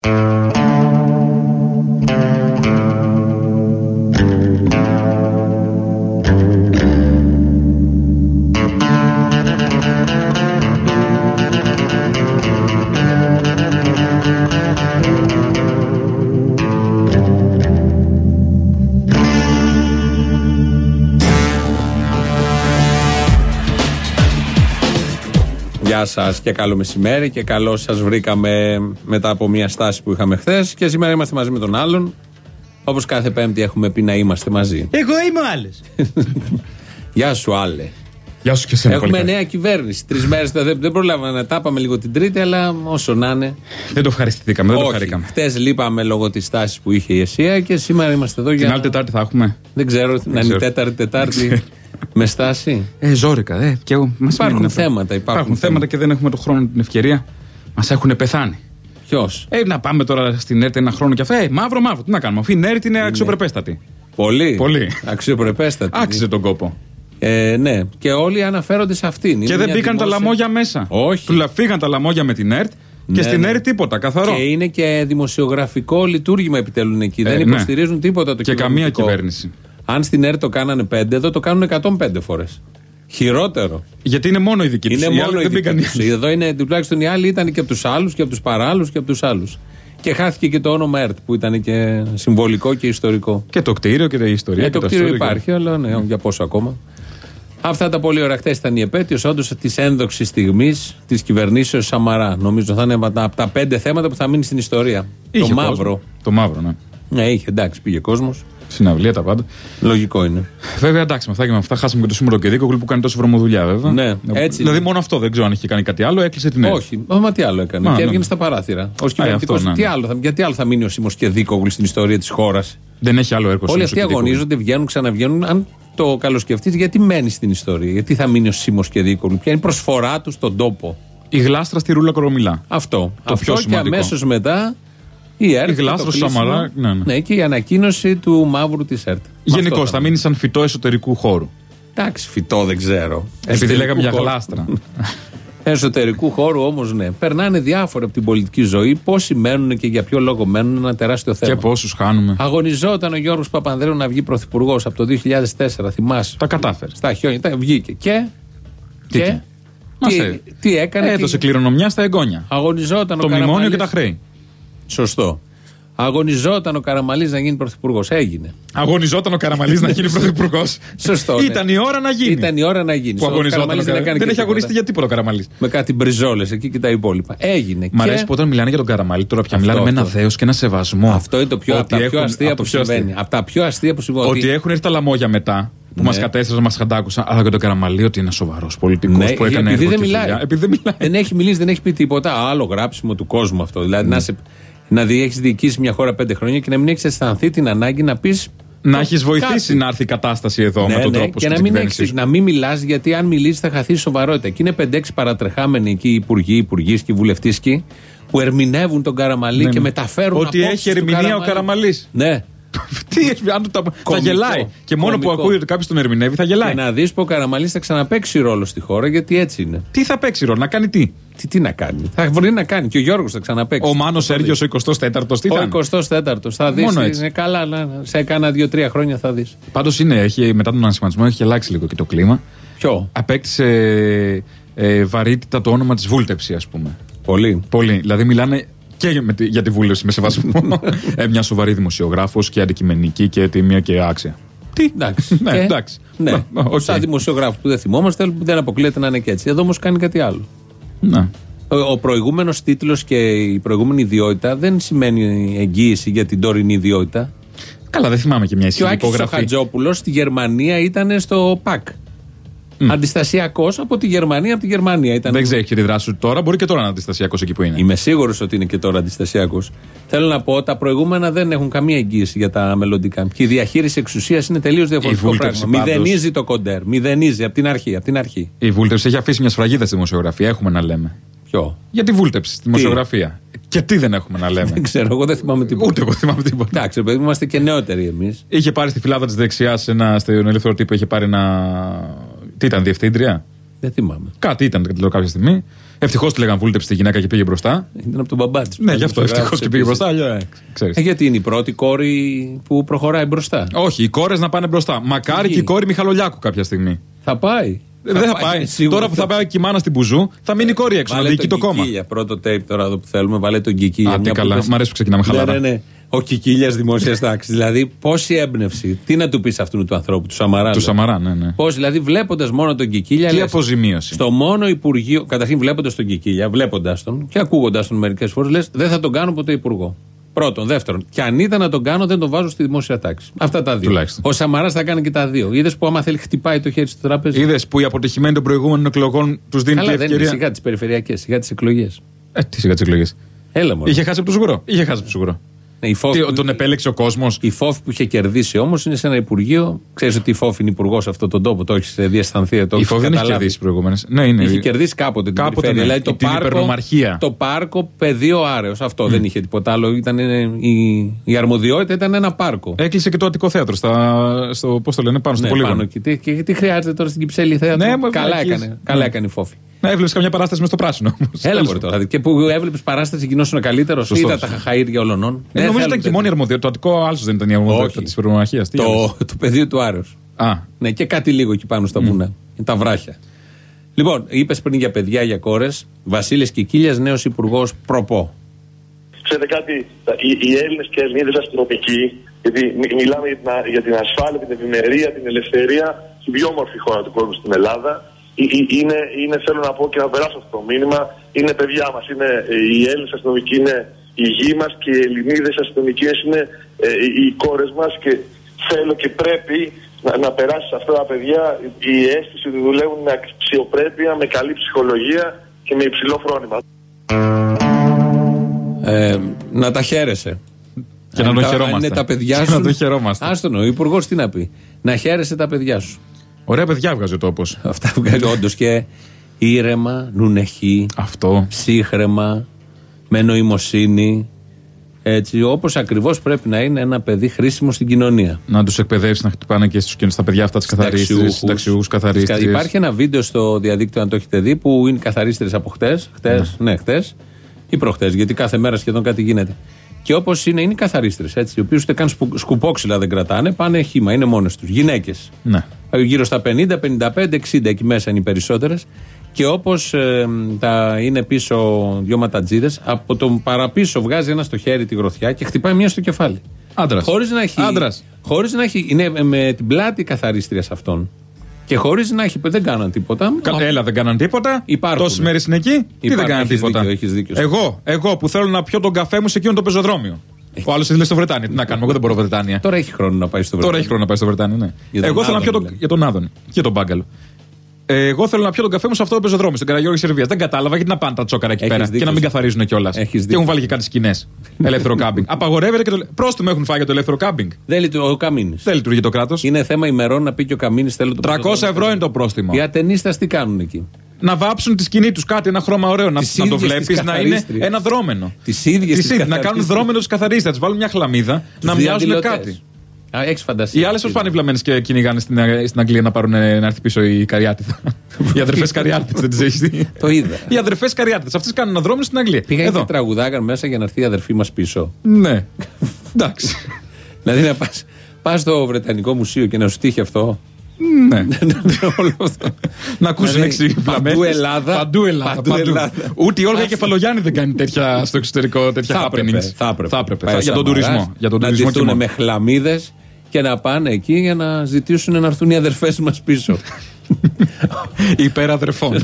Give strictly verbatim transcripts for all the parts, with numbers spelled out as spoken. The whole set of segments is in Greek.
Γεια σας και καλό μεσημέρι και καλώς σας βρήκαμε μετά από μια στάση που είχαμε χθες και σήμερα είμαστε μαζί με τον άλλον. Όπως κάθε Πέμπτη έχουμε πει να είμαστε μαζί. Εγώ είμαι ο άλλος. Γεια σου άλλε. Γεια σου και εσένα. Έχουμε πολύ νέα κυβέρνηση. Τρεις μέρες δεν, δεν προλάβαμε να τα πάμε λίγο την Τρίτη, αλλά όσο να είναι. Δεν το ευχαριστηθήκαμε, δεν το χαρήκαμε. Χτες λείπαμε λόγω της τάσης που είχε η ΕΣΥΑ και σήμερα είμαστε εδώ την για. Την άλλη Τετάρτη θα έχουμε. Δεν ξέρω, δεν να είναι η Τέταρτη Τετάρτη με στάση. Ε, ζόρικα, ε. Και εγώ, μας υπάρχουν θέματα. Υπάρχουν, Υπάρχουν θέματα και δεν έχουμε τον χρόνο, την ευκαιρία. Μας έχουν πεθάνει. Ποιος? Ε, να πάμε τώρα στην ΕΡΤ ένα χρόνο και αυτό. Ε, μαύρο, μαύρο. Τι να κάνουμε. Αφού η ΕΡΤ είναι αξιοπρεπέστατη. Πολύ. Πολύ. Αξιοπρεπέστατη. Άξιζε τον κόπο. Ε, ναι, και όλοι αναφέρονται σε αυτήν. Και είναι δεν μπήκαν δημόσια... τα λαμόγια μέσα. Όχι. Του φύγαν τα λαμόγια με την ΕΡΤ ναι, και στην ναι. ΕΡΤ τίποτα, καθαρό. Και είναι και δημοσιογραφικό λειτουργήμα επιτελούν εκεί. Ε, δεν υποστηρίζουν ναι. τίποτα το και καμία κυβέρνηση. Αν στην ΕΡΤ το κάνανε πέντε, εδώ το κάνουν εκατόν πέντε φορές. Χειρότερο. Γιατί είναι μόνο η δική τους. Είναι μόνο η δική τους. Εδώ είναι τουλάχιστον οι άλλοι ήταν και από τους άλλους και από τους παράλληλους και από τους άλλους. Και χάθηκε και το όνομα ΕΡΤ που ήταν και συμβολικό και ιστορικό. Και το κτίριο και η ιστορία. Ε, και το κτίριο υπάρχει, και... αλλά ναι, για πόσο ακόμα. Αυτά τα πολύ ωραία. Χτες ήταν η επέτειος όντως της ένδοξης στιγμής της κυβερνήσεως Σαμαρά. Νομίζω θα είναι από τα πέντε θέματα που θα μείνει στην ιστορία. Είχε το κόσμο. μαύρο. Το μαύρο, ναι. Ναι, είχε, εντάξει, πήγε κόσμος. Συναυλία τα πάντα. Λογικό είναι. Βέβαια, εντάξει, με αυτά και με αυτά χάσαμε και το Σίμωρο Κεδίκογλου που κάνει τόσο βρωμοδουλειά, βέβαια. Ναι, έτσι. Δηλαδή, είναι. μόνο αυτό δεν ξέρω αν είχε κάνει κάτι άλλο, έκλεισε την ΕΡΤ. Όχι, μα τι άλλο έκανε. Μα, και ναι. έβγαινε στα παράθυρα. Ως κυβερνητικός. Ναι. Τι άλλο θα, γιατί άλλο θα μείνει ο Σίμος Κεδίκογλου στην ιστορία της χώρας. Δεν έχει άλλο έργο. Όλοι αυτοί αγωνίζονται, βγαίνουν, ξαναβγαίνουν. Αν το καλοσκεφτείς, γιατί μένει στην ιστορία. Γιατί θα μείνει ο Σίμος Κεδίκογλου. Ποια είναι η προσφορά του στον τόπο. Η γλάστρα στη Ρούλα Κορομιλά. Αυτό. Το Αυτό πιο και σημαντικό. αμέσως μετά. Η ΕΡΤ. Η γλάστρα στο Σαμαρά. Ναι, ναι. ναι, και η ανακοίνωση του μαύρου της ΕΡΤ. Γενικώς θα μείνει σαν φυτό εσωτερικού χώρου. Εντάξει, φυτό δεν ξέρω. Επειδή λέγαμε για χώρου. γλάστρα. Εσωτερικού χώρου όμως ναι. Περνάνε διάφορα από την πολιτική ζωή. Πόσοι μένουν και για ποιο λόγο μένουν, ένα τεράστιο θέμα. Και πόσους χάνουμε. Αγωνιζόταν ο Γιώργος Παπανδρέου να βγει πρωθυπουργός από το δύο χιλιάδες τέσσερα, θυμάσαι. Τα κατάφερε. Στα χιόνια. Τα βγήκε. Και. Τι, και, και. τι, τι έκανε. Έδωσε τι... κληρονομιά στα εγγόνια. Αγωνιζόταν το ο μνημόνιο Καραμαλής. και τα χρέη. Σωστό. Αγωνιζόταν ο Καραμαλής να γίνει πρωθυπουργός. Έγινε. Αγωνιζόταν ο Καραμαλής να γίνει πρωθυπουργός. Σωστό. Ναι. Ήταν η ώρα να γίνει. Ήταν η ώρα να γίνει. Που αγωνιζόταν. Ο δεν δεν έχει αγωνιστεί για τίποτα ο Καραμαλής. Με κάτι μπριζόλες εκεί και τα υπόλοιπα. Έγινε. Μ' αρέσει που όταν μιλάνε για τον Καραμαλή τώρα πια αυτό, μιλάνε αυτό. με ένα δέος και ένα σεβασμό. Αυτό είναι το πιο, από τα πιο έχουν, αστεία που συμβαίνει. Από τα πιο αστεία που συμβαίνει. Ότι έχουν έρθει τα λαμόγια μετά. Που ναι. μας κατέστρωσαν, μας χαντάκουσαν. Αλλά και τον Καραμαλή ότι είναι σοβαρός πολιτικός ναι, που έκανε επειδή έργο δεν και μιλάει. δουλειά. Επειδή δεν μιλάει. Δεν έχει μιλήσει, δεν έχει πει τίποτα. Άλλο γράψιμο του κόσμου αυτό. Δηλαδή mm. να, σε, να δει, έχεις διοικήσει μια χώρα πέντε χρόνια και να μην έχεις αισθανθεί την ανάγκη να πεις. Να έχεις βοηθήσει κάτι. να έρθει η κατάσταση εδώ ναι, με τον ναι, τρόπο και να μην, έχεις, να μην μιλάς, γιατί αν μιλήσεις θα χαθεί σοβαρότητα. Και είναι πέντε έξι παρατρεχάμενοι εκεί, υπουργοί, υπουργοί και βουλευτήσκοι, που ερμηνεύουν τον Καραμαλή ναι, και μεταφέρουν ότι έχει ερμηνεία ο Καραμαλής. Ναι. Τι, αν το, θα γελάει. Και μόνο κομικό. Που ακούει ότι κάποιος τον ερμηνεύει θα γελάει. Και να δεις που ο Καραμαλής θα ξαναπαίξει ρόλο στη χώρα, γιατί έτσι είναι. Τι θα παίξει ρόλο, να κάνει τι. Τι, τι να κάνει. Θα μπορεί να κάνει. Και ο Γιώργος θα ξαναπαίξει. Ο Μάνος Σέργιος ο εικοστός τέταρτος τι θα είναι. Ο εικοστός τέταρτος θα δεις. Είναι καλά, σε κάνα δύο-τρία χρόνια θα δεις. Πάντως είναι, έχει, μετά τον ανασχηματισμό έχει αλλάξει λίγο και το κλίμα. Ποιο? Απέκτησε ε, βαρύτητα το όνομα της βούλτεψης, ας πούμε. Πολύ. Πολύ. Δηλαδή μιλάνε. Και με τη, για τη βούλευση με σεβασμό. ε, μια σοβαρή δημοσιογράφος και αντικειμενική και τιμία και άξια. Τι. Εντάξει. ναι, και, εντάξει. Ναι. Okay. Σαν δημοσιογράφο που δεν θυμόμαστε, που δεν αποκλείεται να είναι και έτσι. Εδώ όμως κάνει κάτι άλλο. Ναι. Ο, ο προηγούμενος τίτλος και η προηγούμενη ιδιότητα δεν σημαίνει εγγύηση για την τωρινή ιδιότητα. Καλά, δεν θυμάμαι και μια ισχυρή υπογραφή. Και ο Άκης ο Χατζόπουλος στη Γερμανία ήταν στο ΠΑΚ. Mm. Αντιστασιακός από τη Γερμανία, από τη Γερμανία ήταν. Δεν ξέρει τη δράση του τώρα, μπορεί και τώρα να είναι αντιστασιακός εκεί που είναι. Είμαι σίγουρος ότι είναι και τώρα αντιστασιακός. Θέλω να πω, τα προηγούμενα δεν έχουν καμία εγγύηση για τα μελλοντικά. Και η διαχείριση εξουσίας είναι τελείως διαφορετικό πράγμα. Μηδενίζει το κοντέρ. Μηδενίζει από την αρχή. Από την αρχή. Η βούλτεψη έχει αφήσει μια σφραγίδα στη δημοσιογραφία, έχουμε να λέμε. Ποιο? Για τη βούλτεψη στη δημοσιογραφία. Και τι δεν έχουμε να λέμε. Δεν ξέρω, εγώ δεν θυμάμαι τίποτα. Ούτε εγώ θυμάμαι τίποτα. Εντάξει, παιδί, είμαστε και νεότεροι εμείς. Είχε πάρει στη φυλάδα της δεξιάς, στον ελεύθερο τύπο, είχε πάρει ένα. Τι ήταν, διευθύντρια. Δεν θυμάμαι. Κάτι ήταν λέω, κάποια στιγμή. Ευτυχώς τη λέγαν βούλτεψη τη γυναίκα και πήγε μπροστά. Ήταν από τον μπαμπά της. Ναι, γι' αυτό ευτυχώς και πήγε μπροστά. Αλλιώς, ε, ε, γιατί είναι η πρώτη κόρη που προχωράει μπροστά. Όχι, οι κόρες να πάνε μπροστά. Μακάρι και η κόρη Μιχαλολιάκου κάποια στιγμή. Θα πάει. Δεν θα, θα πάει. πάει. Τώρα που θα πάει και η μάνα στην Μπουζού, θα μείνει η κόρη έξω να διοικεί το κόμμα. Για πρώτο tape τώρα εδώ που θέλουμε, βάλε τον Κικίλια. Άντε καλά, πες... μ' αρέσει που ξεκινάμε χαλαρά. Ναι, ναι, ναι. Ο Κικίλιας δημόσιας τάξης. Δηλαδή, πόση έμπνευση. Τι να του πει αυτού του ανθρώπου, του Σαμαρά. Του Σαμαρά, ναι, ναι. Πώς, δηλαδή, βλέποντας μόνο τον Κικίλια. Τι αποζημίωση. Στο μόνο Υπουργείο. Καταρχήν, βλέποντας τον Κικίλια, βλέποντας τον και ακούγοντας τον μερικές φορές, λες δεν θα τον κάνω ποτέ υπουργό. Πρώτον. Δεύτερον, και αν ήταν να τον κάνω, δεν τον βάζω στη δημόσια τάξη. Αυτά τα δύο. Τουλάχιστον. Ο Σαμαράς θα κάνει και τα δύο. Είδες που άμα θέλει χτυπάει το χέρι στο τραπέζι. Είδες που οι αποτυχημένοι των προηγούμενων εκλογών τους δίνει Καλά, και ευκαιρία. Δεν είναι σιγά τις περιφερειακές, σιγά τις εκλογές. Ε, τι σιγά τις εκλογές. Έλα μόνο. Είχε χάσει από το Σγουρό. Είχε χάσει από το Σγουρό. Ναι, που... Τον επέλεξε ο κόσμος. Η ΦΟΦ που είχε κερδίσει όμως είναι σε ένα υπουργείο. Ξέρεις ότι η ΦΟΦ είναι υπουργός σε αυτόν τον τόπο. Το έχει διαισθανθεί. Το η ΦΟΦ δεν έχει κερδίσει προηγούμενες. Ναι, είναι. Είχε κερδίσει κάποτε την κάποτε, περιφέρεια. Ναι. Δηλαδή το την πάρκο, το πάρκο πεδίο Άρεος. Αυτό mm. δεν είχε τίποτα άλλο. Ήταν, η, η αρμοδιότητα ήταν ένα πάρκο. Έκλεισε και το Αττικό Θέατρο. Στα, στο, πώς το λένε, πάνω στο ναι, Πολύγωνο. Και τι, και τι χρειάζεται τώρα στην Κυψέλη Θέατρο. Ναι, καλά έκανε, ναι. καλά έκανε η ΦΟΦ. Να έβλεπε καμιά παράσταση με στο πράσινο. Έλα μπορεί τώρα. Και που έβλεπε παράσταση γινόσουν καλύτερο. Είδα τα χαχαήρια όλων. Ε, νομίζω ήταν και η μόνη αρμοδιότητα. Το Αττικό άλλο δεν ήταν η αρμοδιότητα τη Πυρομαχία. Το, το πεδίο του Άρεος. Α. Ναι, και κάτι λίγο εκεί πάνω στα βουνά. Mm. Τα βράχια. Λοιπόν, είπε πριν για παιδιά, για κόρες. Βασίλης Κικίλιας, νέος υπουργός προπό. Ξέρετε κάτι, οι, οι Έλληνες και Ελληνίδες αστυνομικοί, γιατί μιλάμε για την, για την ασφάλεια, την ευημερία, την ελευθερία, στην πιο όμορφη χώρα του κόσμου στην Ελλάδα. Είναι, είναι, θέλω να πω και να περάσω αυτό το μήνυμα, είναι παιδιά μας, είναι, οι Έλληνες αστυνομικοί είναι η γη μας και οι Ελληνίδες αστυνομικές είναι ε, οι κόρες μας και θέλω και πρέπει να, να περάσει σε αυτά τα παιδιά η αίσθηση ότι δουλεύουν με αξιοπρέπεια, με καλή ψυχολογία και με υψηλό φρόνημα. Ε, να τα χαίρεσαι. Και να το χαιρόμαστε. Είναι τα παιδιά σου. Να το χαιρόμαστε. Άστονο, ο υπουργός τι να πει. Να χαίρεσαι τα παιδιά σου. Ωραία παιδιά βγάζει ο τόπος. Αυτά βγάζει όντως και ήρεμα, νουνεχή, αυτό. ψύχρεμα, με νοημοσύνη. Έτσι, όπως ακριβώς πρέπει να είναι ένα παιδί χρήσιμο στην κοινωνία. Να τους εκπαιδεύσει να χτυπάνε και στους, στα παιδιά αυτά τις καθαρίστρες, συνταξιούχους, καθαρίστρες. Υπάρχει ένα βίντεο στο διαδίκτυο, αν το έχετε δει, που είναι καθαρίστρες από χτες, χτες, ναι, ναι χτες ή προχτες, γιατί κάθε μέρα σχεδόν κάτι γίνεται. Και όπως είναι, είναι οι καθαρίστρες, έτσι, οι οποίοι ούτε καν σκουπόξυλα δεν κρατάνε, πάνε χύμα, είναι μόνες τους. Γυναίκες. Ναι. Γύρω στα πενήντα, πενήντα πέντε, εξήντα, εκεί μέσα είναι οι περισσότερες. Και όπως ε, τα είναι πίσω δυο ματατζίδες, από τον παραπίσω βγάζει ένα στο χέρι τη γροθιά και χτυπάει μία στο κεφάλι. Άντρας. Χωρίς να έχει. Άντρας. Χωρίς να έχει. Είναι με την πλάτη καθαρίστρια σε αυτόν. Και χωρίς να έχει. Δεν κάναν τίποτα. Κα, έλα, δεν κάναν τίποτα. Τόσες μέρες είναι εκεί. Υπάρχουν. Τι δεν κάναν τίποτα. Δίκιο, έχεις δίκιο. Εγώ, εγώ που θέλω να πιω τον καφέ μου σε εκείνο το πεζοδρόμιο. Έχει. Ο άλλος ήθελε στο Βρετάνιο. Τι να κάνουμε, εγώ δεν μπορώ Βρετάνια. Τώρα έχει χρόνο να πάει στο Βρετάνιο. Τώρα έχει χρόνο να πάει στο Βρετάνιο, ναι. Εγώ θέλω να πιω τον. Για τον Άδωνη και τον Μπάγκαλο. Εγώ θέλω να πιω τον καφέ μου σε αυτό το πεζοδρόμιο, στον Καραγιώργη Σερβίας. Δεν κατάλαβα γιατί να πάνε τα τσόκαρα εκεί πέρα και να μην καθαρίζουν κιόλας. Και έχουν βάλει και κάτι σκηνές. Ελεύθερο κάμπινγκ. Απαγορεύεται και το. Πρόστιμο έχουν φάει για το ελεύθερο κάμπινγκ. Δεν λειτουργεί ο Καμίνης. Δεν λειτουργεί το κράτος. Είναι θέμα ημερών να πει και ο Καμίνης θέλω το τριακόσια ευρώ είναι το πρόστιμο. Οι ατενίστας τι κάνουν εκεί. Να βάψουν τη σκηνή τους κάτι, ένα χρώμα ωραίο, να, να το βλέπεις να είναι ένα δρόμενο. Τις ίδιες να κάνουν δρόμενο τους καθαρίστες, να τους βάλουν μια χλαμίδα, να μοιάζουν κάτι. Έχεις φαντασία. Οι άλλες πώς πάνε οι βλαμμένες και κυνηγάνε στην, στην Αγγλία να πάρουν να έρθει πίσω η Καριάτιδα. Οι αδερφές Καριάτιδες, δεν τις έχεις δει. Το είδα. Οι αδερφές Καριάτιδες, αυτές κάνουν ένα δρόμο στην Αγγλία. Πήγαν και τραγουδάγαν μέσα για να έρθει η αδερφή μας πίσω. Ναι. Εντάξει. Δηλαδή να πας, πας στο Βρετανικό Μουσείο και να σου τύχει αυτό. Ναι. Να ακούσουν έξι βλαμμένες. Παντού Ελλάδα. Παντού Ελλάδα. Ούτε η Όλγα Κεφαλογιάννη δεν κάνει τέτοια στο εξωτερικό, τέτοια happenings. Θα έπρεπε. Για τον τουρισμό. Να ντυθούν με χλαμίδες και να πάνε εκεί για να ζητήσουν να έρθουν οι αδερφές μας πίσω. Υπεραδερφών.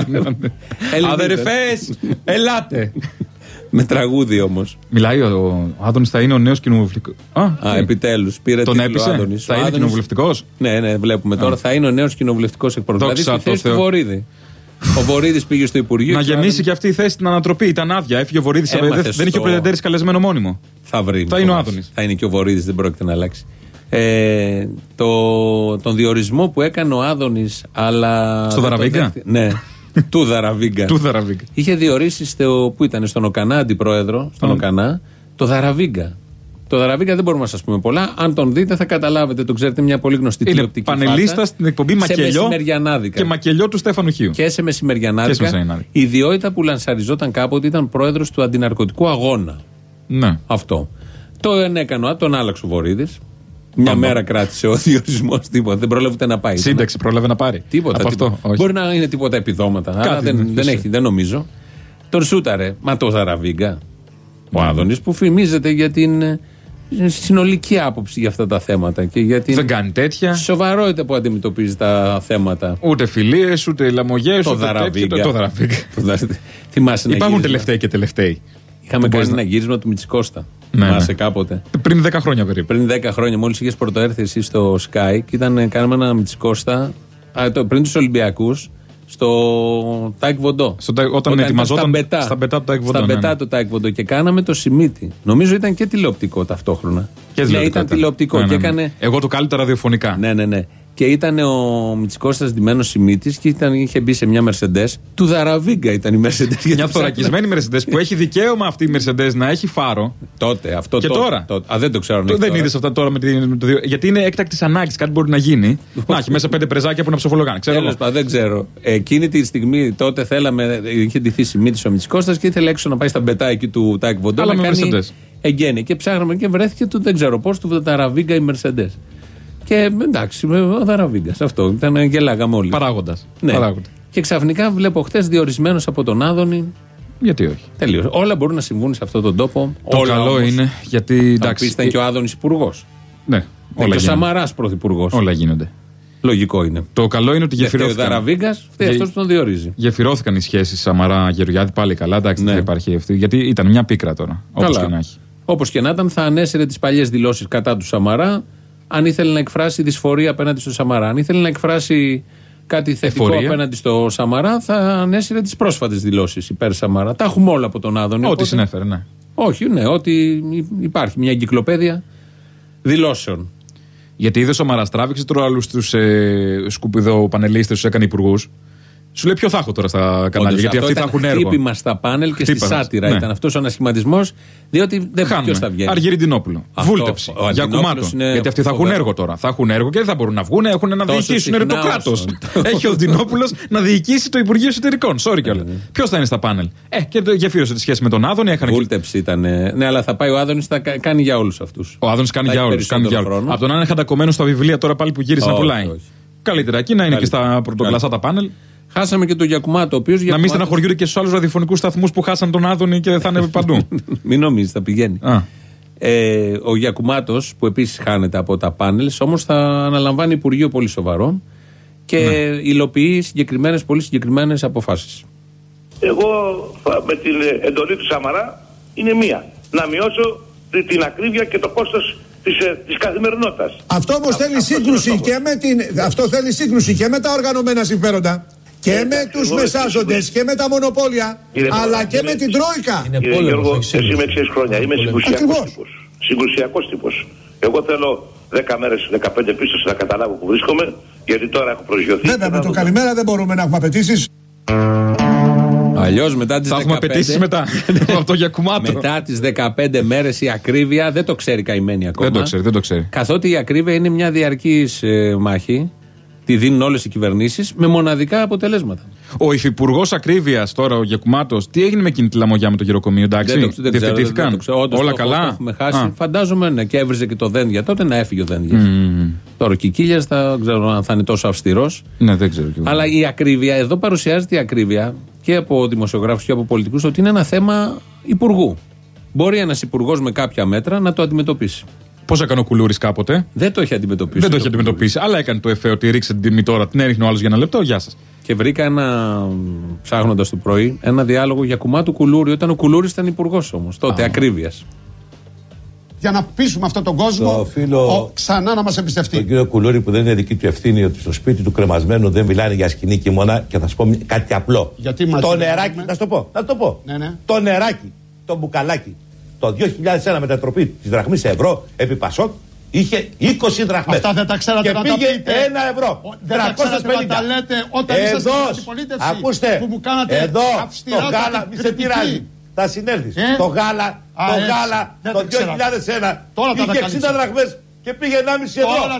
Αδερφές, ελάτε. Με τραγούδι όμως. Μιλάει ο Άδωνης, θα είναι ο νέος κοινοβουλευτικός. Α, επιτέλους. Πήρε τον έπεισε. Θα είναι κοινοβουλευτικός. Ναι, ναι, βλέπουμε τώρα. Θα είναι ο νέος κοινοβουλευτικός εκπρόσωπος. Δηλαδή στη θέση του Βορίδη. Ο Βορίδης πήγε στο Υπουργείο. Να γεμίσει και αυτή η θέση στην ανατροπή. Ήταν άδεια. Έφυγε ο Βορίδης. Δεν είχε ο Πρετεντέρης καλεσμένο μόνιμο. Θα βρει. Θα είναι ο Άδωνης. Θα είναι και ο Βορίδης, δεν πρόκειται να αλλάξει. Ε, το, τον διορισμό που έκανε ο Άδωνης, αλλά. Στο Δαραβίγκα. Ναι. Του Δαραβίγκα. Του Δαραβίγκα. Είχε διορίσει στο, που ήταν στον Οκανά αντιπρόεδρο, στον mm. Οκανά, το Δαραβίγκα. Το Δαραβίγκα δεν μπορούμε να σας πούμε πολλά. Αν τον δείτε, θα καταλάβετε. Το ξέρετε, μια πολύ γνωστή τηλεοπτική φάτσα. Είναι πανελίστα στην εκπομπή Μακελιό και Μακελιό του Στέφανου Χίου. Και σε μεσημεριανάδικα. Η ιδιότητα που λανσαριζόταν κάποτε ήταν πρόεδρος του αντιναρκωτικού αγώνα. Ναι. Αυτό. Το έκανε, τον άλλαξε ο Βορίδης. Μια Άμα. μέρα κράτησε ο διορισμός, τίποτα. Δεν πρόλαβε ούτε να πάει. Σύνταξη πρόλαβε να πάρει. Τίποτα. τίποτα. Αυτό, μπορεί να είναι τίποτα επιδόματα. Αλλά δεν, δεν, έχει, δεν νομίζω. Τον σούταρε. Μα το Δαραβίγκα. Ο Άδωνης που φημίζεται για την συνολική άποψη για αυτά τα θέματα. Και για την δεν κάνει τέτοια. Σοβαρότητα που αντιμετωπίζει τα θέματα. Ούτε φιλίες, ούτε λαμογές. Το Δαραβίγκα. Το Δαραβίγκα. Υπάρχουν τελευταίοι και τελευταίοι. Είχαμε κάνει ένα γύρισμα του Μητσικώστα. Ναι, Θυμάσαι ναι. κάποτε. Πριν δέκα χρόνια περίπου. Πριν δέκα χρόνια, μόλις είχες πρωτοέρθει εσύ στο Sky και ήταν, κάναμε ένα Μητσικώστα α, το, πριν τους Ολυμπιακούς στο Τάικ Βοντό. Στο, όταν, όταν ετοιμαζόταν στα μπετά, στα μπετά του Τάικ Βοντό. Στα ναι, μπετά ναι. του Τάικ Βοντό και κάναμε το Σιμίτι. Νομίζω ήταν και τηλεοπτικό ταυτόχρονα. Και ναι, ήταν τηλεοπτικό. Ναι, ναι, και ναι. έκανε... Εγώ το κάλυπτα ραδιοφωνικά. Ναι, ναι, ναι. Και ήταν ο Μητσικώστας ντυμένος Σιμίτης και ήταν, είχε μπει σε μια Mercedes. Του Δαραβίγκα ήταν η Mercedes. Μια θωρακισμένη Mercedes που έχει δικαίωμα αυτή η Mercedes να έχει φάρο. Τότε, αυτό και τότε, τώρα. Τότε. Α, δεν το ξέρω. Το, δεν είδε αυτά τώρα με την. Το, γιατί είναι έκτακτη ανάγκη, κάτι μπορεί να γίνει. Να έχει μέσα πέντε πρεζάκια που να ψοφολογάνε. Ξέρω. Πα, δεν ξέρω. Εκείνη τη στιγμή τότε θέλαμε. Είχε ντυθεί Σιμίτης ο Μητσικώστας και ήθελε έξω να πάει στα μπετά εκεί του Τάικ Βοντό. Αλλά με Mercedes. Εγγένει. Και ψάχναμε και βρέθηκε του δεν ξέρω πώ του Δαραβίγκα η Mercedes. Και εντάξει, ο Δαραβίγκας. Αυτό ήταν, γελάγαμε όλοι. Παράγοντας. Ναι. Παράγοντα. Και ξαφνικά βλέπω χτες διορισμένος από τον Άδωνη. Γιατί όχι. Τελείωσε. Όλα μπορούν να συμβούν σε αυτόν τον τόπο. Το όλα καλό όμως, είναι γιατί. Εντάξει. Ήταν και ο Άδωνης υπουργός. Ναι. Όλα και ο Σαμαράς πρωθυπουργός. Όλα γίνονται. Λογικό είναι. Το καλό είναι ότι γεφυρώθηκαν. Ο Δαραβίγκας, φταίει αυτός που τον διορίζει. Γεφυρώθηκαν οι σχέσεις Σαμαρά-Γεωργιάδη πάλι καλά. Εντάξει, ναι. Δεν υπάρχει αυτή. Γιατί ήταν μια πίκρα τώρα. Όπως και να έχει. Όπως και να ήταν, θα ανέσαιρε τις παλιές δηλώσεις κατά του Σαμαρά. Αν ήθελε να εκφράσει δυσφορία απέναντι στο Σαμαρά, αν ήθελε να εκφράσει κάτι θετικό Εφορία. απέναντι στο Σαμαρά, θα ανέσυρε τις πρόσφατες δηλώσεις υπέρ Σαμαρά. Τα έχουμε όλα από τον Άδωνη. Ό,τι οπότε... συνέφερε, ναι. Όχι, ναι, ότι υπάρχει μια εγκυκλοπαίδεια δηλώσεων. Γιατί είδε ο Σαμαράς τράβηξε τώρα άλλους τους ε, σκουπιδοπανελίστες, τους έκανε υπουργούς. Σου λέει ποιο θα έχω τώρα στα κανάλια. Όντως, γιατί αυτοί θα έχουν έργο. Χτύπημα στα πάνελ και Χτύπημα. Στη σάτυρα ναι. Ήταν αυτός ο ανασχηματισμός, διότι δεν ποιος θα βγαίνει. Αργυριντινόπουλο. Βούλτεψη. Για κουμάτο. Γιατί αυτοί θα έχουν έργο τώρα. Θα έχουν έργο και δεν θα μπορούν να βγουν, έχουν να διοικήσουν το κράτος. Έχει ο Δινόπουλος να διοικήσει το Υπουργείο Εσωτερικών. Sorry κιόλα. Ποιο θα είναι στα πάνελ. Ε, και γεφύρωσε τη σχέση με τον Άδωνη. Βούλτεψη ήταν. Ναι, αλλά θα πάει ο Άδωνης, θα κάνει για όλους αυτούς. Ο Άδωνης κάνει για όλους. Από τον να είναι χαντακωμένο στα βιβλία τώρα πάλι που γύρισε να πουλάει. Καλύτερα εκεί να είναι και στα πρωτοκλασσά τα πάνελ. Χάσαμε και τον Γιακουμάτο, ο οποίος. Να μην στεναχωριούνται και στους άλλους ραδιοφωνικούς σταθμούς που χάσαν τον Άδωνη και θα είναι παντού. Μην νομίζεις, θα πηγαίνει. Ε, ο Γιακουμάτος, που επίσης χάνεται από τα πάνελ, όμως θα αναλαμβάνει Υπουργείο πολύ σοβαρό και ναι. υλοποιεί συγκεκριμένες, πολύ συγκεκριμένες αποφάσεις. Εγώ με την εντολή του Σαμαρά είναι μία. Να μειώσω την ακρίβεια και το κόστος της, της καθημερινότητας. Αυτό όμως θέλει αυτό σύγκρουση και με την, αυτό θέλει σύγκρουση και με τα οργανωμένα συμφέροντα και ε, με τους μεσάζοντες και με τα μονοπόλια, κύριε, αλλά και είναι, με την Τρόικα. Είναι κύριε Γιώργο, εσύ με εξής χρόνια, είμαι συγκρουσιακός τύπος. Συγκρουσιακός τύπος. Εγώ θέλω δέκα μέρες, δεκαπέντε πίσω να καταλάβω που βρίσκομαι, γιατί τώρα έχω προσγειωθεί. Βέβαια, με το καλημέρα δεν μπορούμε να έχουμε απαιτήσεις. Αλλιώς μετά τις θα έχουμε απαιτήσεις μετά. Αυτό για κουμάτο. Μετά τις δεκαπέντε μέρες η ακρίβεια δεν το ξέρει καημένη ακόμα. Δεν το ξέρει, δεν το ξέρει. Καθότι η ακρίβεια είναι μια διαρκής ε, μάχη. Τη δίνουν όλες οι κυβερνήσεις με μοναδικά αποτελέσματα. Ο υφυπουργός ακρίβειας τώρα, ο Γιακουμάτος, τι έγινε με εκείνη τη λαμογιά με το γεροκομείο, εντάξει. Δεν το, δεν διευθετήθηκαν. Ξέρω, δεν το Όλα το, καλά. Το έχουμε χάσει. Α. Φαντάζομαι ναι, και έβριζε και το Δένδια. Τότε να έφυγε ο Δένδιας. Mm. Τώρα ο Κικίλιας θα ξέρω αν θα είναι τόσο αυστηρός. Ναι, δεν ξέρω. Αλλά η ακρίβεια, εδώ παρουσιάζεται η ακρίβεια και από δημοσιογράφους και από πολιτικούς ότι είναι ένα θέμα υπουργού. Μπορεί ένας υπουργός με κάποια μέτρα να το αντιμετωπίσει. Πώς έκανε ο Κουλούρης κάποτε. Δεν το έχει αντιμετωπίσει. Δεν το έχει αντιμετωπίσει. Αλλά έκανε το εφέ ότι ρίξε την τιμή τώρα, την έριχνε ο άλλος για ένα λεπτό. Γεια σας. Και βρήκα ένα, ψάχνοντας το πρωί, ένα διάλογο για Κουμάτου Κουλούρη, όταν ο Κουλούρης ήταν υπουργός όμως. Τότε ακρίβειας. Για να πείσουμε αυτόν τον κόσμο το φίλο, ο, ξανά να μας εμπιστευτεί. Τον κύριο Κουλούρη που δεν είναι δική του ευθύνη ότι στο σπίτι του κρεμασμένου δεν μιλάνε για σκηνή κοιμώνα και θα σου πω κάτι απλό. Γιατί το νεράκι, να σου το πω. Να το πω. Ναι, ναι. Το νεράκι, το μπουκαλάκι. Το δύο χιλιάδες ένα μετατροπή της δραχμής σε ευρώ επί Πασόκ είχε είκοσι δραχμές. Αυτά δεν τα ξέρατε και να πήγε τα πείτε. ένα ευρώ. Δεν τα ξέρατε να τα λέτε όταν είσαστε στην αντιπολίτευση ακούστε, που μου κάνατε εδώ αυστηρά το γάλα, μη σε πειράζει. θα συνέλθεις. Ε? Το γάλα, Α, το έτσι. γάλα Δεν το το δύο χιλιάδες ένα Τώρα τα είχε εξήντα δραχμές και πήγε ενάμιση ευρώ.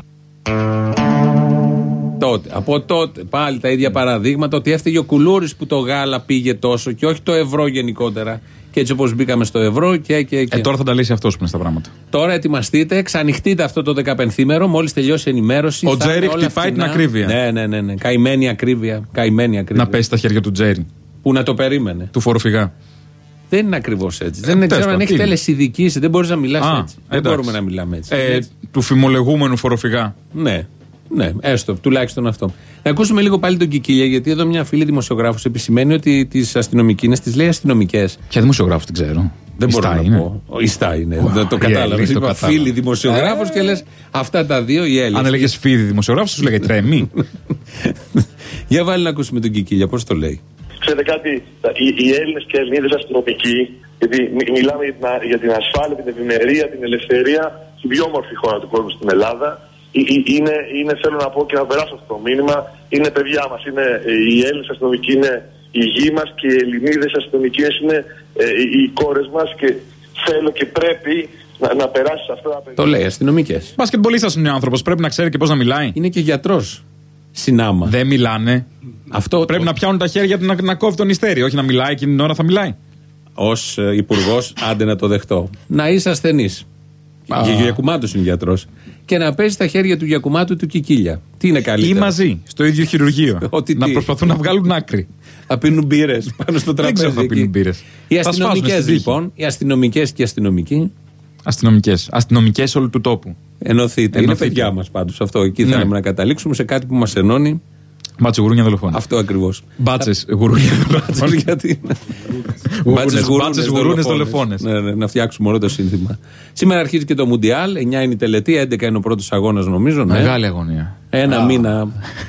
Τότε, από τότε πάλι τα ίδια παραδείγματα, ότι έφταιγε ο Κουλούρης που το γάλα πήγε τόσο και όχι το ευρώ γενικότερα. Και έτσι όπως μπήκαμε στο ευρώ και, και, και. Ε, τώρα θα τα λύσει αυτός που είναι στα πράγματα. Τώρα ετοιμαστείτε, ξανοιχτείτε αυτό το δεκαπενθήμερο, μόλις τελειώσει η ενημέρωση. Ο Τζέρι χτυπάει την ακρίβεια. Ναι, ναι, ναι, ναι. Καημένη ακρίβεια. Καημένη ακρίβεια. Να πέσει στα χέρια του Τζέρι. Που να το περίμενε. Του φοροφυγά. Δεν είναι ακριβώς έτσι. Δεν ξέρω αν έχει τελεσιδικήσει, δεν μπορείς να μιλάς Α, έτσι. Δεν μπορούμε να μιλάμε έτσι. Ε, έτσι. Του φημολογούμενου φοροφυγά. Ναι. Ναι, έστω, τουλάχιστον αυτό. Να ακούσουμε λίγο πάλι τον Κικίλια, γιατί εδώ μια φίλη δημοσιογράφος επισημαίνει ότι τις αστυνομικίνες τις λέει αστυνομικές. Ποια δημοσιογράφος την ξέρω. Δεν μπορώ να είναι. πω. Η Στά είναι. Oh, το κατάλαβα. Είπα φίλη δημοσιογράφος ε, και λες αυτά τα δύο οι Έλληνες. Αν έλεγες φίλη δημοσιογράφος, σου λέγε τρέμει. Για βάλει να ακούσουμε τον Κικίλια, πώς το λέει. Ξέρετε κάτι, οι, οι Έλληνες και Ελληνίδες αστυνομικοί, γιατί μιλάμε για την, για την ασφάλεια, την ευημερία, την ελευθερία, την πιο όμορφη χώρα του κόσμου στην Ελλάδα. Είναι, είναι, θέλω να πω και να περάσω αυτό το μήνυμα, είναι παιδιά μας, είναι, οι Έλληνες αστυνομικοί είναι η γη μας και οι Ελληνίδες αστυνομικές είναι ε, οι κόρες μας και θέλω και πρέπει να, να περάσει αυτό. Το λέει αστυνομικές. Μπασκετμπολίστας είναι ο άνθρωπος, πρέπει να ξέρει και πώς να μιλάει. Είναι και γιατρός. Συνάμα. Δεν μιλάνε. Αυτό πρέπει το... να πιάνουν τα χέρια του να, να κόβει τον ιστέρι, όχι να μιλάει εκείνη την ώρα θα μιλάει. Ως ε, υπουργός, άντε να το δεχτώ. Να είσαι ασθενής. Και ο Γιακουμάτος είναι γιατρός. Και να παίζει τα χέρια του Γιακουμάτου του Κικίλια. Τι είναι καλύτερο. Ή μαζί, στο ίδιο χειρουργείο. Να τι. Προσπαθούν να βγάλουν άκρη. Θα πίνουν μπύρες πάνω στο τραπέζι. Δεν ξέρω θα πίνουν μπύρες. Οι αστυνομικές λοιπόν, οι αστυνομικές και οι αστυνομικοί. Αστυνομικές. Αστυνομικές όλου του τόπου. Ενωθείτε. Είναι παιδιά μας πάντως αυτό. Εκεί ναι. θέλαμε να καταλήξουμε σε κάτι που μας ενώνει. Μπάτσε γουρούνια δολοφόνες. Αυτό ακριβώς. Μπάτσες γουρούνια δολοφόνες. Γιατί. Μπάτσες γουρούνες δολοφόνες. Ναι, ναι, να φτιάξουμε όλο το σύνθημα. Σήμερα αρχίζει και το Μουντιάλ. εννιά είναι η τελετή, έντεκα είναι ο πρώτος αγώνας νομίζω. Ναι. Μεγάλη αγωνία. Ένα μήνα.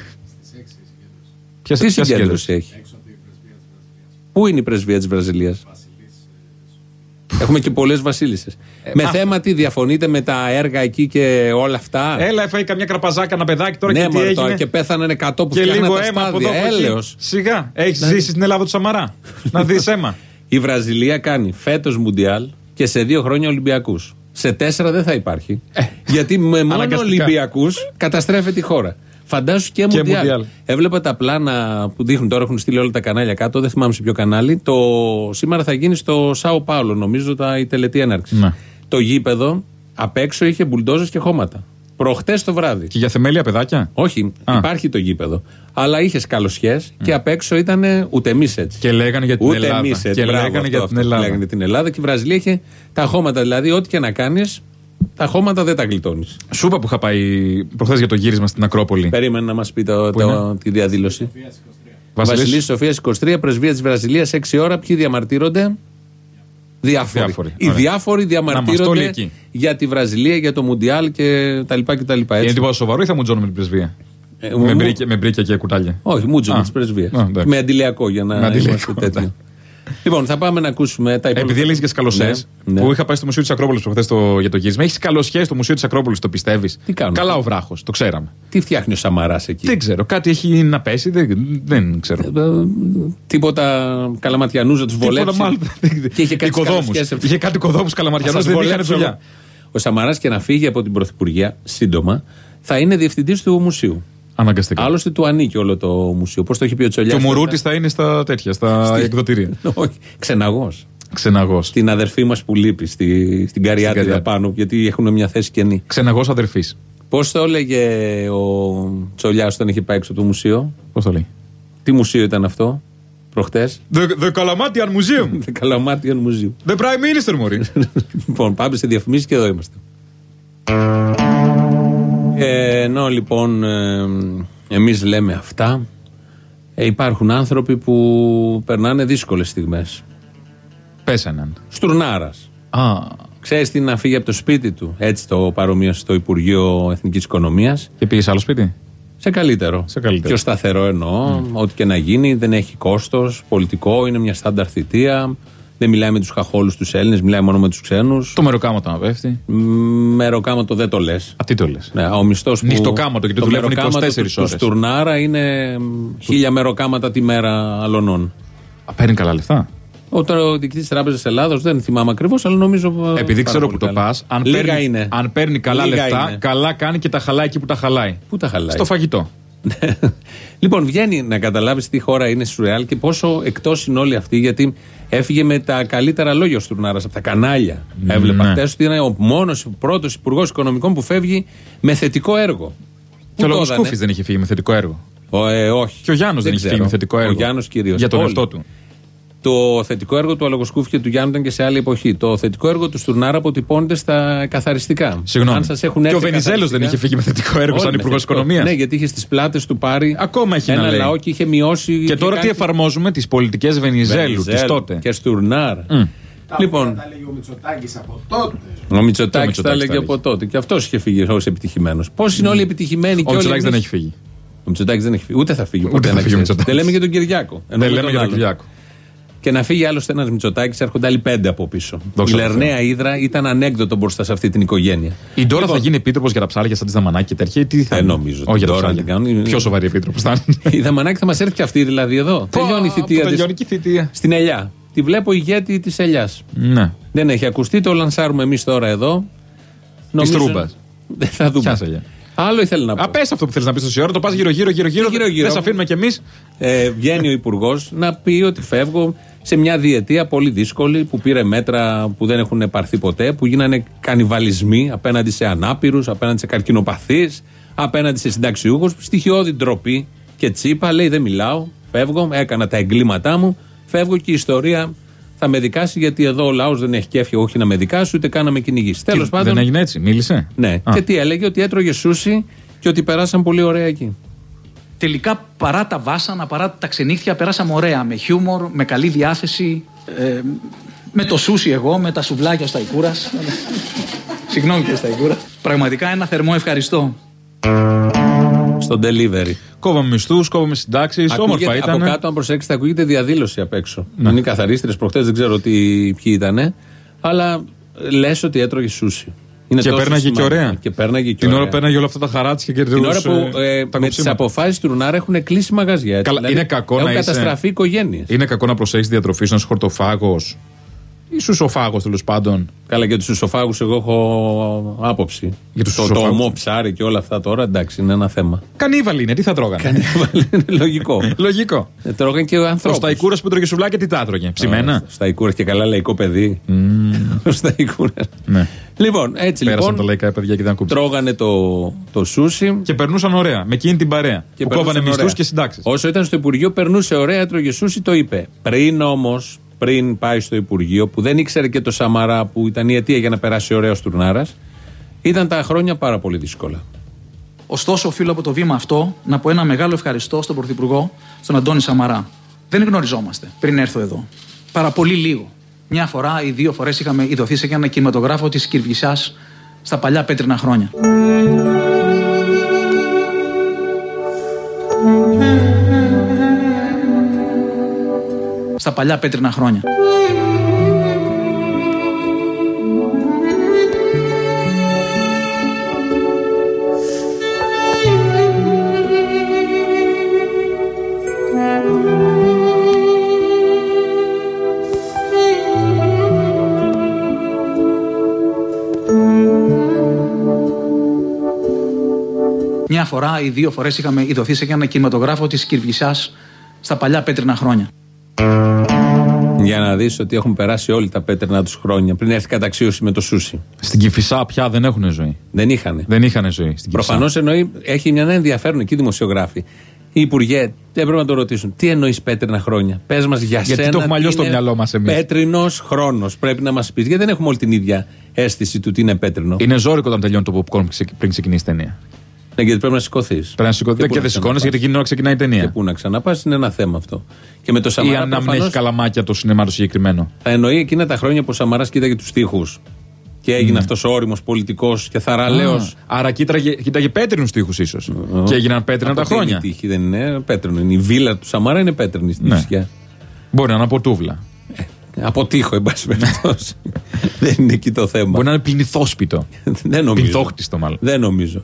Ποια συγκέντρωση έχει. Πού είναι η πρεσβεία της Βραζιλίας? Έχουμε και πολλές βασίλισσες. Ε, με α... θέμα τι διαφωνείτε με τα έργα εκεί και όλα αυτά. Έλα, έφαγε καμιά κραπαζάκα, ένα παιδάκι τώρα ναι, και τι έγινε. Τώρα, και πέθαναν εκατό που και φτιάχναν τα σπάδια. Έλεος. Σιγά, έχεις ζήσει στην Ελλάδα του Σαμαρά. Να δεις αίμα. Η Βραζιλία κάνει φέτος Μουντιάλ και σε δύο χρόνια Ολυμπιακούς. Σε τέσσερα δεν θα υπάρχει. Ε, γιατί με μόνο Ολυμπιακούς καταστρέφεται η χώρα. Φαντάσου και, και Μουντιάλ. Έβλεπα τα πλάνα που δείχνουν τώρα, έχουν στείλει όλα τα κανάλια κάτω, δεν θυμάμαι σε ποιο κανάλι. Το σήμερα θα γίνει στο Σάο Πάολο, νομίζω, τα, η τελετή έναρξη. Ναι. Το γήπεδο απ' έξω είχε μπουλντόζες και χώματα. Προχτές το βράδυ. Και για θεμέλια παιδάκια? Όχι, Α. υπάρχει το γήπεδο. Αλλά είχε σκαλωσιές mm. και απ' έξω ήταν ούτε εμείς έτσι. Και λέγανε για την ούτε Ελλάδα. Εμείς έτσι. Και Μπράβο, λέγανε αυτό, για την Ελλάδα. Λέγανε την Ελλάδα και η Βραζιλία είχε τα χώματα. Δηλαδή, ό,τι και να κάνεις, τα χώματα δεν τα γλιτώνεις. Σου είπα που είχα πάει προχθές για το γύρισμα στην Ακρόπολη. Περίμενε να μας πει το, το, τη διαδήλωση. Βασιλής Σοφίας είκοσι τρία, πρεσβεία της Βραζιλίας, έξι ώρα. Ποιοι διαμαρτύρονται? Διάφοροι. διάφοροι. Οι διάφοροι διαμαρτύρονται για τη Βραζιλία, για το Μουντιάλ και τα λοιπά και τα λοιπά. Είναι τίποτα σοβαρό ή θα μουτζώνουμε την πρεσβεία? Ε, με, μου... μπρίκια, με μπρίκια και κουτάλια. Όχι, μουτζώνουμε τη πρεσβεία. Με αντιλιακό για να είμαστε τέτοιο. Λοιπόν, θα πάμε να ακούσουμε τα υπόλοιπα. Επειδή έλεγε για σκαλωσιές, ναι, ναι. που είχα πάει στο Μουσείο της Ακρόπολης προχθές για το γύρισμα. Έχει σκαλωσιές στο Μουσείο της Ακρόπολης, το πιστεύεις? Τι κάνουν? Καλά ο βράχος, το ξέραμε. Τι φτιάχνει ο Σαμαράς εκεί? Δεν ξέρω, κάτι έχει να πέσει, δεν, δεν ξέρω. Ε, ε, τίποτα καλαματιανούς να τους βολέψει. Και είχε κάτι οικοδόμους. Είχε κάτι οικοδόμους καλαματιανούς, δεν είχαν δουλειά. Ο Σαμαράς και να φύγει από την Πρωθυπουργία σύντομα θα είναι διευθυντής του μουσείου. Αναγκαστικά. Άλλωστε του ανήκει όλο το μουσείο. Πώς το έχει πει ο Τσολιάς. Και ο Μουρούτης θα είναι στα τέτοια, στα Στη... εκδοτήρια. Όχι, ξεναγός. Ξεναγός. Την αδερφή μας που λείπει στη... στην Καριάτιδα πάνω, γιατί έχουν μια θέση κενή. Ξεναγός αδερφής. Πώς το έλεγε ο Τσολιάς όταν είχε πάει έξω από το μουσείο? Πώς το λέει? Τι μουσείο ήταν αυτό, προχτές? The, the Kalamatian Museum. The Kalamatian Museum. The Prime Minister, μωρή. Λοιπόν, πάμε σε διαφημίσεις και εδώ είμαστε. Ε, ενώ λοιπόν ε, εμείς λέμε αυτά, ε, υπάρχουν άνθρωποι που περνάνε δύσκολες στιγμές. Πες έναν. Στουρνάρας. Α. Ξέρεις τι, να φύγει από το σπίτι του. Έτσι το παρομοίωσε στο Υπουργείο Εθνικής Οικονομίας. Και πήγε σε άλλο σπίτι? Σε καλύτερο. Σε καλύτερο. Πιο σταθερό εννοώ. Mm. Ό,τι και να γίνει, δεν έχει κόστος πολιτικό, είναι μια στάνταρ θητεία. Δεν μιλάει με τους χαχόλους τους Έλληνες, μιλάει μόνο με τους ξένους. Το μεροκάματο να πέφτει. Μεροκάματο δεν το λες. Α, τι το λες? Ναι, ο μισθός που. Νυχτοκάματο και το δουλεύουν είκοσι τέσσερις ώρες. Το στουρνάρα είναι χίλια μεροκάματα τη μέρα αλωνών. Α, παίρνει καλά λεφτά. Ο διοικητής της Τράπεζας Ελλάδος, δεν θυμάμαι ακριβώς, αλλά νομίζω. Επειδή ξέρω που το πας, αν, παίρνει, αν παίρνει καλά Λίγα λεφτά, είναι. καλά κάνει και τα χαλάει εκεί που τα χαλάει. Πού τα χαλάει? Στο φαγητό. Λοιπόν, βγαίνει να καταλάβεις τι χώρα είναι σουρεάλ και πόσο εκτός είναι όλοι αυτοί, γιατί έφυγε με τα καλύτερα λόγια ο Στουρνάρας από τα κανάλια. Mm, Έβλεπα ναι. χτες ότι είναι ο μόνος, ο πρώτος υπουργός οικονομικών που φεύγει με θετικό έργο. Και ο Λογοσκούφης δεν είχε φύγει με θετικό έργο. Ο, ε, όχι. Και ο Γιάννος δεν, δεν είχε φύγει με θετικό έργο. Ο Γιάννος κυρίως. Για τον εαυτό του. Το θετικό έργο του Αλογοσκούφη και του Γιάννου ήταν και σε άλλη εποχή. Το θετικό έργο του Στουρνάρα αποτυπώνεται στα καθαριστικά. Συγγνώμη. Αν σας έχουν και ο Βενιζέλος δεν είχε φύγει με θετικό έργο σαν υπουργός οικονομίας. Ναι, γιατί είχε στις πλάτες του πάρει ακόμα έχει ένα να λέει. λαό και είχε μειώσει. Και, και τώρα κάτι... τι εφαρμόζουμε, τις πολιτικές Βενιζέλου της τότε. Και Στουρνάρα. Mm. Λοιπόν, τα έλεγε ο Μητσοτάκης από τότε. Ο Μητσοτάκης τα έλεγε από τότε. Και αυτός είχε φύγει ως επιτυχημένος. Πώς είναι όλοι επιτυχημένοι και όλοι. Ο Μητσοτάκης δεν έχει φύγει. Ο Μητσοτάκης δεν έχει φύγει. Ούτε θα φύγει. Ούτε θα φύγει ο Μητσοτάκης. Δεν λέμε για τον Κυριάκο. Δεν λέμε για τον Κυριάκο. Και να φύγει άλλωστε ένας Μητσοτάκης, έρχονται άλλοι πέντε από πίσω. Δόξα η Λερναία Ήδρα ήταν ανέκδοτο μπροστά σε αυτή την οικογένεια. Η Ντόρα λοιπόν, θα γίνει επίτροπος για τα ψάρια σαν τη Δαμανάκη και τέτοια. Τι θα δεν νομίζω. Όχι για τα ψάρια. Κάνουν... Πιο σοβαρή επίτροπος θα είναι. Η Δαμανάκη θα μας έρθει και αυτή δηλαδή εδώ. Τελειώνει η θητεία της. Θητεία. Στην Ελιά. Τη βλέπω ηγέτη της Ελιάς. Ναι. Δεν έχει ακουστεί, το λανσάρουμε εμείς τώρα εδώ. Τη Τρούμπα. Δεν θα δούμε. Άλλο ήθελε να πω. Απες αυτό που θέλεις να πεις τόση ώρα, το πας γύρω-γύρω, γύρω-γύρω. Δεν σε αφήνουμε κι εμείς. Ε, βγαίνει ο Υπουργός να πει ότι φεύγω σε μια διετία πολύ δύσκολη που πήρε μέτρα που δεν έχουν πάρθει ποτέ, που γίνανε κανιβαλισμοί απέναντι σε ανάπηρους, απέναντι σε καρκινοπαθείς, απέναντι σε συνταξιούχους. Στοιχειώδη ντροπή και τσίπα. Λέει δεν μιλάω, φεύγω, έκανα τα εγκλήματά μου, φεύγω και η ιστορία θα με δικάσει, γιατί εδώ ο λαός δεν έχει κέφι όχι να με δικάσει, ούτε καν να με κυνηγήσει. Τέλος πάντων. Δεν έγινε έτσι, μίλησε. Ναι. Α. Και τι έλεγε, ότι έτρωγε σούσι και ότι περάσαν πολύ ωραία εκεί. Τελικά παρά τα βάσανα, παρά τα ξενύχτια, περάσαμε ωραία. Με χιούμορ, με καλή διάθεση. Ε, με το σούσι εγώ, με τα σουβλάκια στα Ικούρας. Συγγνώμη και στα Ικούρα. Πραγματικά ένα θερμό ευχαριστώ. Στο delivery. Κόβαμε μισθούς, κόβαμε συντάξεις, όμορφα ήταν. Από κάτω, αν προσέξετε, ακούγεται διαδήλωση απ' έξω. Ναι. Είναι οι καθαρίστρες προχτές, δεν ξέρω τι, ποιοι ήταν. Αλλά λες ότι έτρωγε σούσι. Είναι και πέρναγε και ωραία. Και πέρναγε και την ωραία. ώρα πέρναγε όλα αυτά τα χαράτσια και την ώρα που ε, με τις αποφάσεις του Ρουνάρα έχουν κλείσει μαγαζιά. Έτσι, καλά, δηλαδή, είναι κακό έχουν να καταστραφεί οικογένειες. Είναι κακό να προσέχεις τη διατροφή σου, ένας χορτοφάγος ή σουσοφάγος τέλος πάντων. Καλά, για τους σουσοφάγους εγώ έχω άποψη. Για τους το, το ομό ψάρι και όλα αυτά τώρα, εντάξει, είναι ένα θέμα. Κανίβαλοι είναι, τι θα τρώγανε. Κανίβαλοι είναι λογικό. Λογικό. Ε, τρώγανε και ανθρώπους. Ο Σταϊκούρας που τρώγε σουβλάκια, τι τα τρώγε. Ψημένα. Σταϊκούρας και καλά λαϊκό παιδί. Mm. Ο Σταϊκούρας. Ναι. Λοιπόν, έτσι πέρασαν λοιπόν. Τα λαϊκά παιδιά και ήταν κούψη. Τρώγανε το, το σούσι. Και περνούσαν ωραία. Με εκείνη την παρέα. Και που κόβανε μισθούς και συντάξεις. Όσο ήταν στο Υπουργείο, περνούσε ωραία, έτρωγε σούσι, το είπε. Πριν όμως. Πριν πάει στο Υπουργείο, που δεν ήξερε και το Σαμαρά που ήταν η αιτία για να περάσει ωραίο Στουρνάρας, ήταν τα χρόνια πάρα πολύ δύσκολα. Ωστόσο, οφείλω από το βήμα αυτό να πω ένα μεγάλο ευχαριστώ στον Πρωθυπουργό, στον Αντώνη Σαμαρά. Δεν γνωριζόμαστε πριν έρθω εδώ. Παρά πολύ λίγο. Μια φορά ή δύο φορές είχαμε ειδωθεί σε ένα κινηματογράφο της Κυρβισιάς στα παλιά πέτρινα χρόνια. Στα παλιά πέτρινα χρόνια. Μια φορά ή δύο φορές είχαμε ειδωθεί σε ένα κινηματογράφο της Κυρβισιάς στα παλιά πέτρινα χρόνια. Για να δεις ότι έχουν περάσει όλοι τα πέτρινα τους χρόνια πριν έρθει καταξίωση με το σούσι. Στην Κηφισά πια δεν έχουν ζωή. Δεν είχανε. Δεν είχανε ζωή. Προφανώς εννοεί, έχει μια ενδιαφέρον εκεί δημοσιογράφοι. Οι υπουργοί έπρεπε να το ρωτήσουν. Τι εννοείς πέτρινα χρόνια. Πες μας για γιατί σένα. Γιατί το έχουμε αλλιώς στο μυαλό μας εμείς. Πέτρινος χρόνος. Πρέπει να μας πεις. Γιατί δεν έχουμε όλη την ίδια αίσθηση του τι είναι πέτρινο. Είναι ζώρικο όταν τελειώνει το popcorn πριν ξεκινήσει η ταινία. Ναι, γιατί πρέπει να σηκωθείς. Πρέπει να σηκωθείς και, και δεν σηκώνεις γιατί εκείνη ώρα ξεκινάει η ταινία. Και πού να ξαναπάς είναι ένα θέμα αυτό. Και με το Σαμαρά. Ή αν προφανώς, να μην έχει καλαμάκια το σινεμά το συγκεκριμένο. Θα εννοεί εκείνα τα χρόνια που ο Σαμαράς κοίταγε τους τοίχους. Και έγινε mm. αυτός ο όριμος πολιτικός και θαραλέος. Ah, άρα κοίταγε, κοίταγε πέτρινους τοίχους ίσως. Oh. Και έγιναν πέτρινα τα χρόνια. Η τύχη δεν είναι πέτρινο. Η βίλα του Σαμαρά είναι πέτρινη στην ουσία. Ναι. Μπορεί να είναι από τούβλα. Ε, από τείχο, εν πάση περιπτώσει. Δεν είναι εκεί το θέμα. Μπορεί να είναι πληνηθόσπιτο. Δεν νομίζω. Πληνθόχτιστο μάλλον. Δεν νομίζω.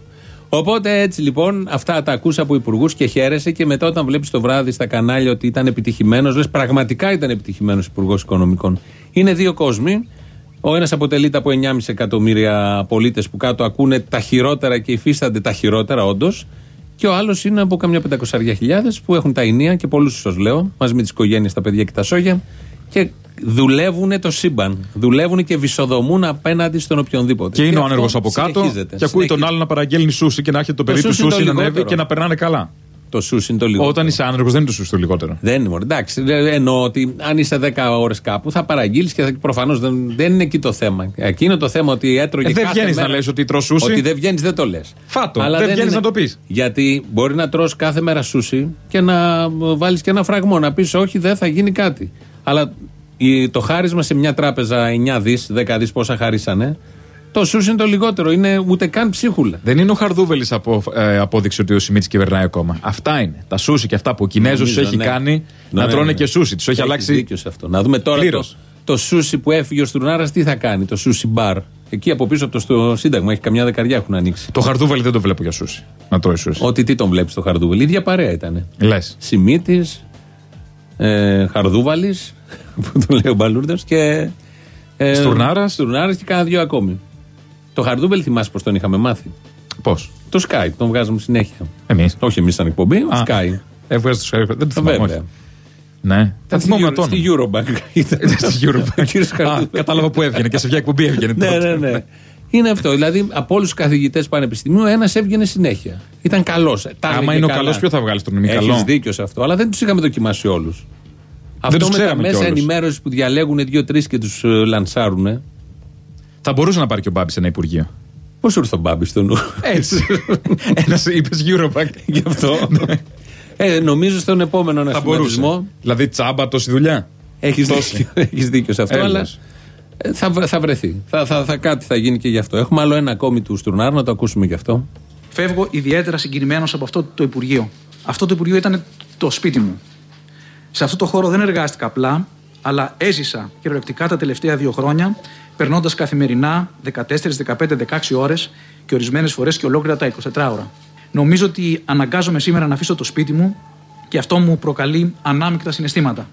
Οπότε έτσι λοιπόν, αυτά τα ακούς από υπουργούς και χαίρεσαι, και μετά όταν βλέπεις το βράδυ στα κανάλια ότι ήταν επιτυχημένος, λες πραγματικά ήταν επιτυχημένος υπουργός οικονομικών. Είναι δύο κόσμοι. Ο ένας αποτελείται από εννιά κόμμα πέντε εκατομμύρια πολίτες που κάτω ακούνε τα χειρότερα και υφίστανται τα χειρότερα όντως. Και ο άλλος είναι από καμιά πεντακόσιες χιλιάδες που έχουν τα ενία και πολλούς, σας λέω, μαζί με τις οικογένειες, τα παιδιά και τα σόγια, και δουλεύουν το σύμπαν. Δουλεύουν και βυσοδομούν απέναντι στον οποιονδήποτε. Και, και είναι ο άνεργος από κάτω και ακούει τον άλλο να παραγγέλνει σούσι και να έρχεται το παιδί του σούσι να ανέβει και να περνάνε καλά. Το σούσι είναι το λιγότερο. Όταν είσαι άνεργος δεν είναι το σούσι το λιγότερο. Δεν είναι μόνο. Εντάξει, εννοώ ότι αν είσαι δέκα ώρες κάπου θα παραγγείλεις και προφανώς δεν, δεν είναι εκεί το θέμα. Εκεί είναι το θέμα ότι έτρωγε. Ε, δεν βγαίνεις να λες ότι τρως σούσι. Ότι δεν βγαίνεις δεν το λες. Φάτο. Αλλά δεν βγαίνεις να το πεις. Γιατί μπορεί να τρως κάθε μέρα σούσι και να βάλεις και ένα φραγμό. Να πεις όχι, δεν θα γίνει κάτι. Αλλά το χάρισμα σε μια τράπεζα εννιά δις, δέκα δις πόσα χαρίσανε. Το σούσι είναι το λιγότερο, είναι ούτε καν ψίχουλα. Δεν είναι ο Χαρδούβελης από, ε, απόδειξη ότι ο Σιμίτης κυβερνάει ακόμα. Αυτά είναι. Τα σούσι και αυτά που ο Κινέζος έχει ναι. κάνει ναι, να ναι, τρώνε ναι, ναι. και σούσι. Τους έχει αλλάξει. Δίκιο σε αυτό. Να δούμε τώρα το, το σούσι που έφυγε ο Στουρνάρας τι θα κάνει, το σούσι μπαρ. Εκεί από πίσω από το στο Σύνταγμα έχει καμιά δεκαριά έχουν ανοίξει. Το Χαρδούβελη δεν το βλέπω για σούσι. Να τρώει σούσι. Ότι τι τον βλέπει το Χαρδούβελη. Η ίδια παρέα ήταν. Λες. Σιμίτης, ε, Χαρδούβαλης, που τον λέει ο Μπαλούρδος και. Ε, Στουρνάρας. Στουρνάρας και κάνα δυο ακόμη. Το Χαρδούβελη θυμάσαι πως τον είχαμε μάθει. Πώς? Το Sky, τον βγάζουμε συνέχεια. Εμείς. Όχι εμείς σαν εκπομπή, ο Sky. Έβγαζε το Sky, δεν το θυμάμαι. Ναι. Θα θυμόμαι τον. Στη Eurobank. Στη Eurobank. Κατάλαβα που έβγαινε και σε ποια εκπομπή έβγαινε. Ναι, ναι, ναι. Είναι αυτό. Δηλαδή από όλους τους καθηγητές πανεπιστημίου ένας έβγαινε συνέχεια. Ήταν καλός. Άμα είναι ο καλός, ποιο θα βγάλει τον μη καλό. Έχεις δίκιο σε αυτό, αλλά δεν τους είχαμε δοκιμάσει όλους. Αυτό με τα μέσα ενημέρωση που διαλέγουν δύο-τρεις και τους λανσάρουν. Θα μπορούσε να πάρει και ο Μπάμπης ένα υπουργείο. Πώς ήρθε ο Μπάμπης στο νου. Έτσι. Ένας είπες Eurobank. Γι' αυτό. ε, νομίζω στον επόμενο ανασχηματισμό. Δηλαδή τσάμπα τόση δουλειά. Έχεις δίκιο, έχεις δίκιο σε αυτό, αλλά θα, θα βρεθεί. Θα, θα, θα, κάτι θα γίνει και γι' αυτό. Έχουμε άλλο ένα ακόμη του Στουρνάρ, να το ακούσουμε γι' αυτό. Φεύγω ιδιαίτερα συγκινημένος από αυτό το Υπουργείο. Αυτό το Υπουργείο ήταν το σπίτι μου. Σε αυτό το χώρο δεν εργάστηκα απλά, αλλά έζησα κυριολεκτικά τα τελευταία δύο χρόνια, περνώντας καθημερινά δεκατέσσερις, δεκαπέντε, δεκαέξι ώρες και ορισμένες φορές και ολόκληρα τα εικοσιτέσσερις ώρα. Νομίζω ότι αναγκάζομαι σήμερα να αφήσω το σπίτι μου και αυτό μου προκαλεί ανάμεικτα συναισθήματα.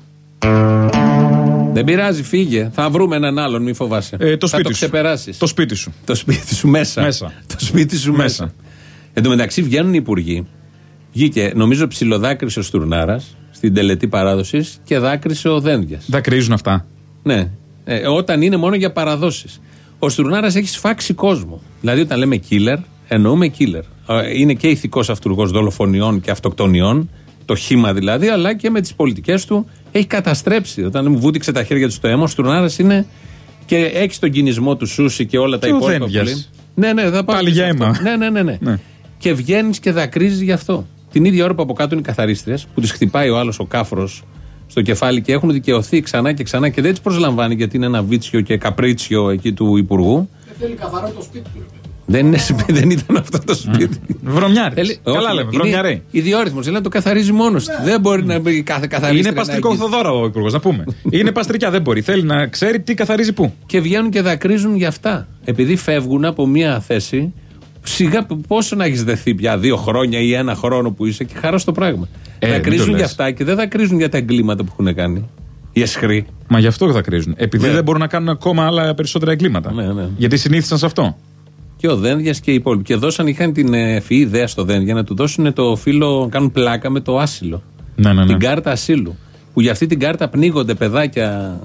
Δεν πειράζει, φύγε. Θα βρούμε έναν άλλον, μη φοβάσαι. Ε, το θα σπίτι το ξεπεράσεις. Το σπίτι σου. Το σπίτι σου μέσα. μέσα. Το σπίτι σου μέσα. μέσα. Εν τω μεταξύ βγαίνουν οι υπουργοί. Βγήκε, νομίζω, ψιλοδάκρυσε ο Στουρνάρας στην τελετή παράδοσης και δάκρυσε ο Δένδιας. Δακρύζουν αυτά. Ναι. Ε, όταν είναι μόνο για παραδόσεις. Ο Στουρνάρας έχει σφάξει κόσμο. Δηλαδή, όταν λέμε killer, εννοούμε killer. Είναι και ηθικός αυτουργός δολοφονιών και αυτοκτονιών, το χύμα δηλαδή, αλλά και με τις πολιτικές του έχει καταστρέψει. Όταν μου βούτυξε τα χέρια του στο αίμα, ο Στουρνάρας είναι και έχει τον κινησμό του σούσι και όλα τα και υπόλοιπα. Ναι, ναι, θα πάλι για αίμα. Ναι, ναι, ναι, ναι. ναι. Και βγαίνεις και δακρύζεις γι' αυτό. Την ίδια ώρα που από κάτω είναι οι καθαρίστριες, που τις χτυπάει ο άλλος ο κάφρος στο κεφάλι και έχουν δικαιωθεί ξανά και ξανά και δεν τις προσλαμβάνει γιατί είναι ένα βίτσιο και καπρίτσιο εκεί του Υπουργού. Δεν θέλει καθαρό το σπίτι του. Δεν, είναι, δεν ήταν αυτό το σπίτι. Mm. Βρωμιάρης. Καλά λέμε, βρωμιαρή. Ιδιόρυθμος, δηλαδή το καθαρίζει μόνος του. Δεν μπορεί να μπει κάθε καθαρίστρια. Είναι παστρικό Θοδόρα ο Υπουργός, να πούμε. Είναι παστρικιά, δεν μπορεί. Θέλει να ξέρει τι καθαρίζει πού. Και βγαίνουν και δακρύζουν για αυτά. Επειδή φεύγουν από μια θέση. Σιγά πόσο να έχει δεθεί πια, δύο χρόνια ή ένα χρόνο που είσαι και χαρά στο πράγμα. Ε, δακρύζουν για αυτά και δεν δακρύζουν για τα εγκλήματα που έχουν κάνει. Οι εσχροί. Μα γι' αυτό δακρύζουν. Επειδή ναι. δεν μπορούν να κάνουν ακόμα άλλα περισσότερα εγκλήματα. Ναι, ναι. Γιατί συνήθισαν σε αυτό. Και ο Δένδιας και οι υπόλοιποι. Και δώσαν, είχαν την ευφυή ιδέα στο Δένδια να του δώσουν το φύλλο, κάνουν πλάκα με το άσυλο. Ναι, ναι, ναι. Την κάρτα ασύλου. Που για αυτή την κάρτα πνίγονται παιδάκια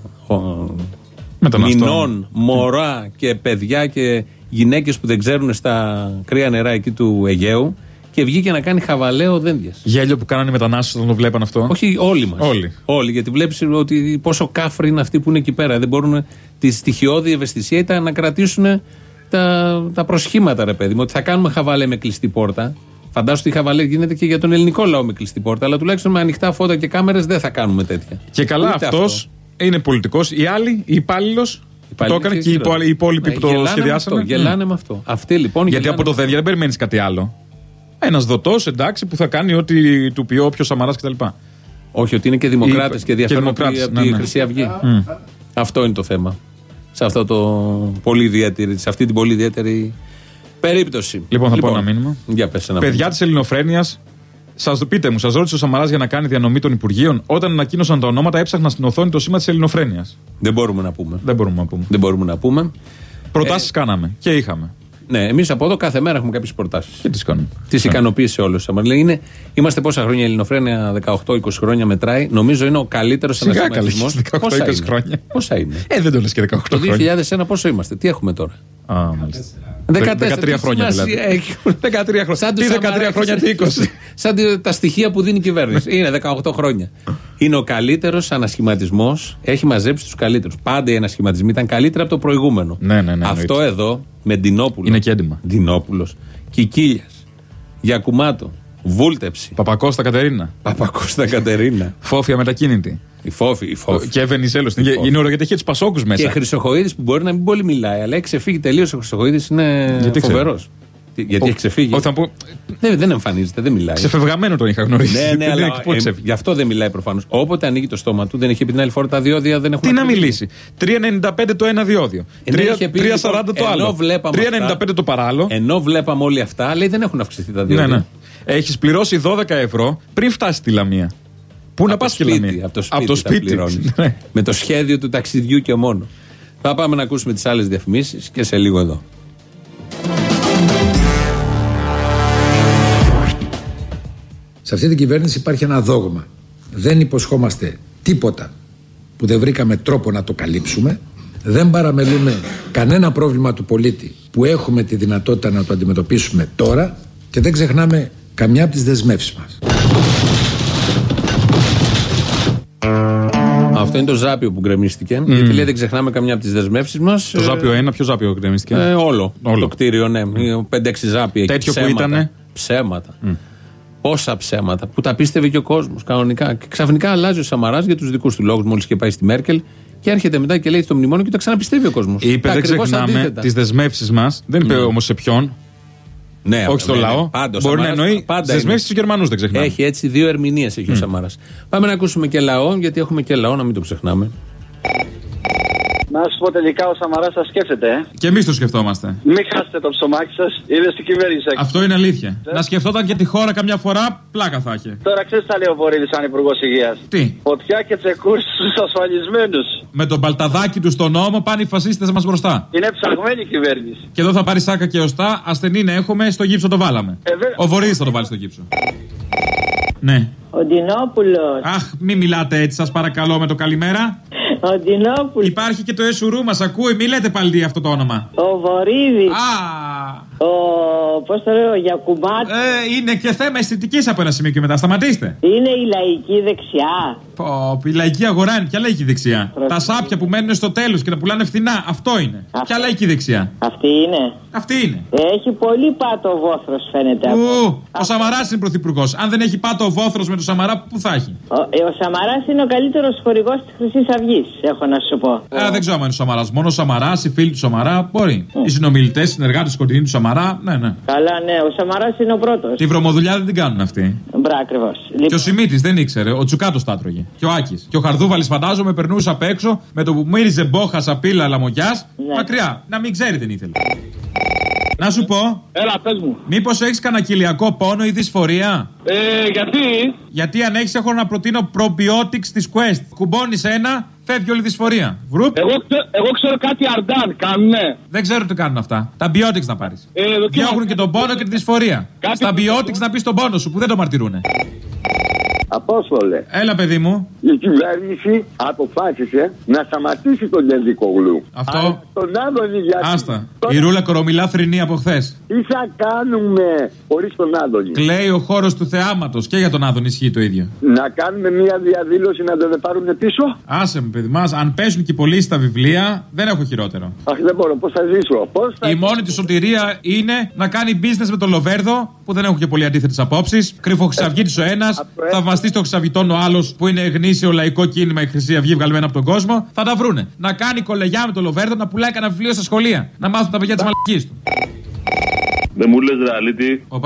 μηνών, μωρά και παιδιά και γυναίκες που δεν ξέρουν στα κρύα νερά εκεί του Αιγαίου. Και βγήκε να κάνει χαβαλέ ο Δένδιας. Γέλιο που κάνανε οι μετανάστες όταν το βλέπαν αυτό. Όχι, όλοι μας. Όλοι. όλοι γιατί βλέπεις ότι πόσο κάφροι είναι αυτοί που είναι εκεί πέρα. Δεν μπορούν τη στοιχειώδη ευαισθησία ήταν να κρατήσουν τα, τα προσχήματα, ρε παιδί μου. Ότι θα κάνουμε χαβαλέ με κλειστή πόρτα. Φαντάσου ότι η χαβαλέ γίνεται και για τον ελληνικό λαό με κλειστή πόρτα. Αλλά τουλάχιστον με ανοιχτά φώτα και κάμερες δεν θα κάνουμε τέτοια. Και καλά αυτός είναι πολιτικός. Οι άλλοι, οι υπάλληλος. Το έκανε και οι υπόλοιποι που το σχεδιάσανε. Γελάνε με αυτό. Αυτοί λοιπόν. Γιατί από το Δένδια δεν περιμένεις κάτι άλλο. Ένας δοτός, εντάξει, που θα κάνει ό,τι του πει όποιος Σαμαράς κτλ. Όχι, ότι είναι και δημοκράτες και ενδιαφέρονται από τη ναι, ναι. Χρυσή Αυγή. Mm. Αυτό είναι το θέμα. Σε, αυτό το πολύ ιδιαίτερη, σε αυτή την πολύ ιδιαίτερη Περίπτωση. Λοιπόν, θα λοιπόν, πω ένα μήνυμα. Για πες ένα Παιδιά της ελληνοφρένειας, σας πείτε μου, σας ρώτησε ο Σαμαράς για να κάνει διανομή των Υπουργείων. Όταν ανακοίνωσαν τα ονόματα, έψαχναν στην οθόνη το σήμα της ελληνοφρένειας. Δεν μπορούμε να πούμε. Δεν μπορούμε να πούμε. Δεν μπορούμε να πούμε. Προτάσεις ε... κάναμε και είχαμε. Ναι, εμείς από εδώ κάθε μέρα έχουμε κάποιες προτάσεις. Και τις κάνουμε. Τις ικανοποίησε όλους. Είναι, είμαστε πόσα χρόνια η ελληνοφρένεια, δεκαοκτώ είκοσι χρόνια μετράει. Νομίζω είναι ο καλύτερος ανασχηματισμός. δεκαοκτώ είκοσι χρόνια. Πόσα είναι. Ε, δεν το λες και δεκαοκτώ χρόνια. Το δύο χιλιάδες ένα πόσο είμαστε, τι έχουμε τώρα. Α, μάλιστα. δεκατρία χρόνια δηλαδή. δεκατρία χρόνια. Τι δεκατρία χρόνια, τι είκοσι. Σαν τα στοιχεία που δίνει η κυβέρνηση. Είναι δεκαοκτώ χρόνια. Είναι ο καλύτερος ανασχηματισμός. Έχει μαζέψει τους καλύτερους. Πάντα οι ανασχηματισμοί ήταν καλύτερα από το προηγούμενο. Ναι, ναι, ναι, αυτό ναι. Εδώ με Ντινόπουλο. Είναι και έντοιμα. Ντινόπουλος. Κικίλιας. Γιακουμάτο. Βούλτεψη. Παπακώστα Κατερίνα. Παπακώστα Κατερίνα. Φόφια μετακίνητη. Η Φόφη, η Φόφη. Και Βενιζέλος. Είναι ωραίο γιατί έχει τους Πασόκους μέσα. Και Χρυσοχοΐδης που μπορεί να μην πολύ μιλάει, αλλά έχει ξεφύγει τελείως. Ο Χρυσοχοΐδης είναι φοβερός. Γιατί ο... έχει ξεφύγει. Ο... Πω... Δεν, δεν εμφανίζεται, δεν μιλάει. Ξεφευγαμένο τον είχα γνωρίσει. Ναι, ναι, αλλά, ε, γι' αυτό δεν μιλάει προφανώς. Όποτε ανοίγει το στόμα του, δεν είχε πει την άλλη φορά τα διόδια δεν έχουν. Τι να μιλήσει. τρία ενενήντα πέντε το ένα διόδιο. τρία σαράντα το άλλο. τρία ενενήντα πέντε το παράλληλο. Ενώ βλέπαμε όλοι αυτά, λέει δεν έχουν αυξηθεί τα διόδια. Ναι, ναι. Έχει πληρώσει δώδεκα ευρώ πριν φτάσει στη Λαμία. Πού να πας στη Λαμία. Από το σπίτι. Από το σπίτι. Με το σχέδιο του ταξιδιού και μόνο. Θα πάμε να ακούσουμε τις άλλες διαφημίσεις και σε λίγο εδώ. Σε αυτή την κυβέρνηση υπάρχει ένα δόγμα. Δεν υποσχόμαστε τίποτα που δεν βρήκαμε τρόπο να το καλύψουμε. Δεν παραμελούμε κανένα πρόβλημα του πολίτη που έχουμε τη δυνατότητα να το αντιμετωπίσουμε τώρα και δεν ξεχνάμε καμιά από τις δεσμεύσεις μας. Αυτό είναι το Ζάπιο που γκρεμίστηκε. Mm. Γιατί λέει δεν ξεχνάμε καμιά από τις δεσμεύσεις μας. Το Ζάπιο ένα, ποιο Ζάπιο γκρεμίστηκε. Ε, όλο. όλο. Το κτίριο, ναι. πέντε έξι Ζάπια. Τέτοιο ψέματα, που ήτανε. Ψέματα. Mm. Πόσα ψέματα που τα πίστευε και ο κόσμος κανονικά. Και ξαφνικά αλλάζει ο Σαμαράς για τους δικούς του λόγους, μόλις και πάει στη Μέρκελ. Και έρχεται μετά και λέει στο μνημόνιο και τα ξαναπιστεύει ο κόσμος. Είπε δεν ξεχνάμε τις δεσμεύσεις μας. Δεν είπε mm. όμως σε ποιον. Ναι, όχι στο ναι, λαό. Ναι, πάντα, μπορεί Σαμαράς, να εννοεί τις δεσμεύσεις στους Γερμανούς, δεν ξεχνάμε. Έχει έτσι δύο ερμηνείες έχει mm. ο Σαμαράς. Πάμε να ακούσουμε και λαό, γιατί έχουμε και λαό, να μην το ξεχνάμε. Να σου πω τελικά, ο Σαμαράς θα σκέφτεται. Ε. Και εμείς το σκεφτόμαστε. Μην χάσετε το ψωμάκι σας, είδε στην κυβέρνηση. Αυτό είναι αλήθεια. Ε. Να σκεφτόταν και τη χώρα καμιά φορά, πλάκα θα είχε. Τώρα ξέρεις τι θα λέει ο Βορύδης σαν υπουργός υγείας. Τι. Φωτιά και τσεκούς στους ασφαλισμένους. Με τον παλταδάκι του στον νόμο πάνε οι φασίστες μας μπροστά. Είναι ψαγμένη η κυβέρνηση. Και εδώ θα πάρει σάκα και οστά, ασθενή να έχουμε, στο γύψο το βάλαμε. Ε, βε... Ο Βορύδης θα το βάλει στο γύψο. Ναι. Ο Ντινόπουλος. Αχ, μην μιλάτε έτσι, σας παρακαλώ με το καλημέρα. Ο Ντινόπουλος. Υπάρχει και το εσουρού μας, ακούει, μη λέτε πάλι αυτό το όνομα. Ο Βορύδης. Α. Ο. Πώς το λέω, ο Γιακουμάτος. Ε, είναι και θέμα αισθητικής από ένα σημείο και μετά, σταματήστε. Είναι η λαϊκή δεξιά. Πω, η λαϊκή αγορά είναι, ποια λαϊκή δεξιά. Προς... Τα σάπια που μένουν στο τέλος και τα πουλάνε φθηνά, αυτό είναι. Αυτή... Ποια λαϊκή δεξιά. Αυτή είναι. Αυτή είναι. Έχει πολύ πάτο βόθρος φαίνεται. Ου, από... Ο Σαμαράς είναι πρωθυπουργός. Αν δεν έχει πάτο βόθρος με το Σαμαρά, πού θα έχει. Ο, ε, ο Σαμαράς είναι ο καλύτερος χορηγός της Χρυσής Αυγής, έχω να σου πω. Ε, δεν ξέρω αν είναι ο Σαμαράς. Μόνο ο Σαμαράς, οι φίλοι του Σαμαρά, μπορεί. Mm. Οι συνομιλητές, οι συνεργάτες σκοτεινοί του Σαμαρά, ναι, ναι. Καλά, ναι, ο Σαμαράς είναι ο πρώτος. Τη βρωμοδουλειά δεν την κάνουν αυτοί. Μπρά, ακριβώς. Και ο Σιμίτης δεν ήξερε, ο Τσουκάτος τα έτρωγε. Και ο Άκης. Και ο Χαρδούβαλης φαντάζομαι περνούσε απ' έξω με το που μύριζε μπόχα, σαπίλα, λαμογιάς. Ναι. Μακριά. Να μην ξέρει δεν ήθελε. Να σου πω. Έλα, πες μου. Μήπως έχεις κανένα κοιλιακό πόνο ή δυσφορία. Ε, γιατί. Γιατί αν έχεις, έχω να προτείνω probiotics της Quest. Κουμπώνεις ένα, φεύγει όλη η δυσφορία. Βρουπ. Εγώ, εγώ ξέρω κάτι αρντάν, κάνουνε. Δεν ξέρω τι κάνουν αυτά. Τα biotics να πάρεις. Ε, Διώχνουν και τον πόνο και τη δυσφορία. Κάτι Στα biotics να πεις τον πόνο σου που δεν το μαρτυρούνε. Απόστολε. Έλα, παιδί μου. Η κυβέρνηση αποφάσισε να σταματήσει τον Νεδικογλου. Αυτό. Τον Άδωνη γιατί. Άστα. Τώρα... Η Ρούλα Κορομιλά θρηνεί από χθες. Τι θα κάνουμε χωρίς τον Άδωνη. Κλαίει ο χώρος του θεάματος. Και για τον Άδωνη ισχύει το ίδιο. Να κάνουμε μια διαδήλωση να τον πάρουν πίσω. Άσε με, παιδί μας. Αν πέσουν και οι πωλήσεις στα βιβλία, δεν έχω χειρότερο. Αχ, δεν μπορώ. Πώς θα ζήσω. Πώς θα... Η μόνη τη σωτηρία είναι να κάνει business με τον Λοβέρδο, που δεν έχουν και πολύ αντίθετες απόψεις. Κρυφοχρυσαυγίτης ο ένας, θαυμαστής των Χρυσαυγητών ο άλλος, που είναι γνήσιο λαϊκό κίνημα η Χρυσή Αυγή βγαλμένα από τον κόσμο. Θα τα βρούνε. Να κάνει κολεγιά με τον Λοβέρδο, να πουλάει κανένα βιβλίο στα σχολεία. Να μάθουν τα παιδιά της μαλακής του. Δεν μου λες ρε αλήτη. Οπα. Το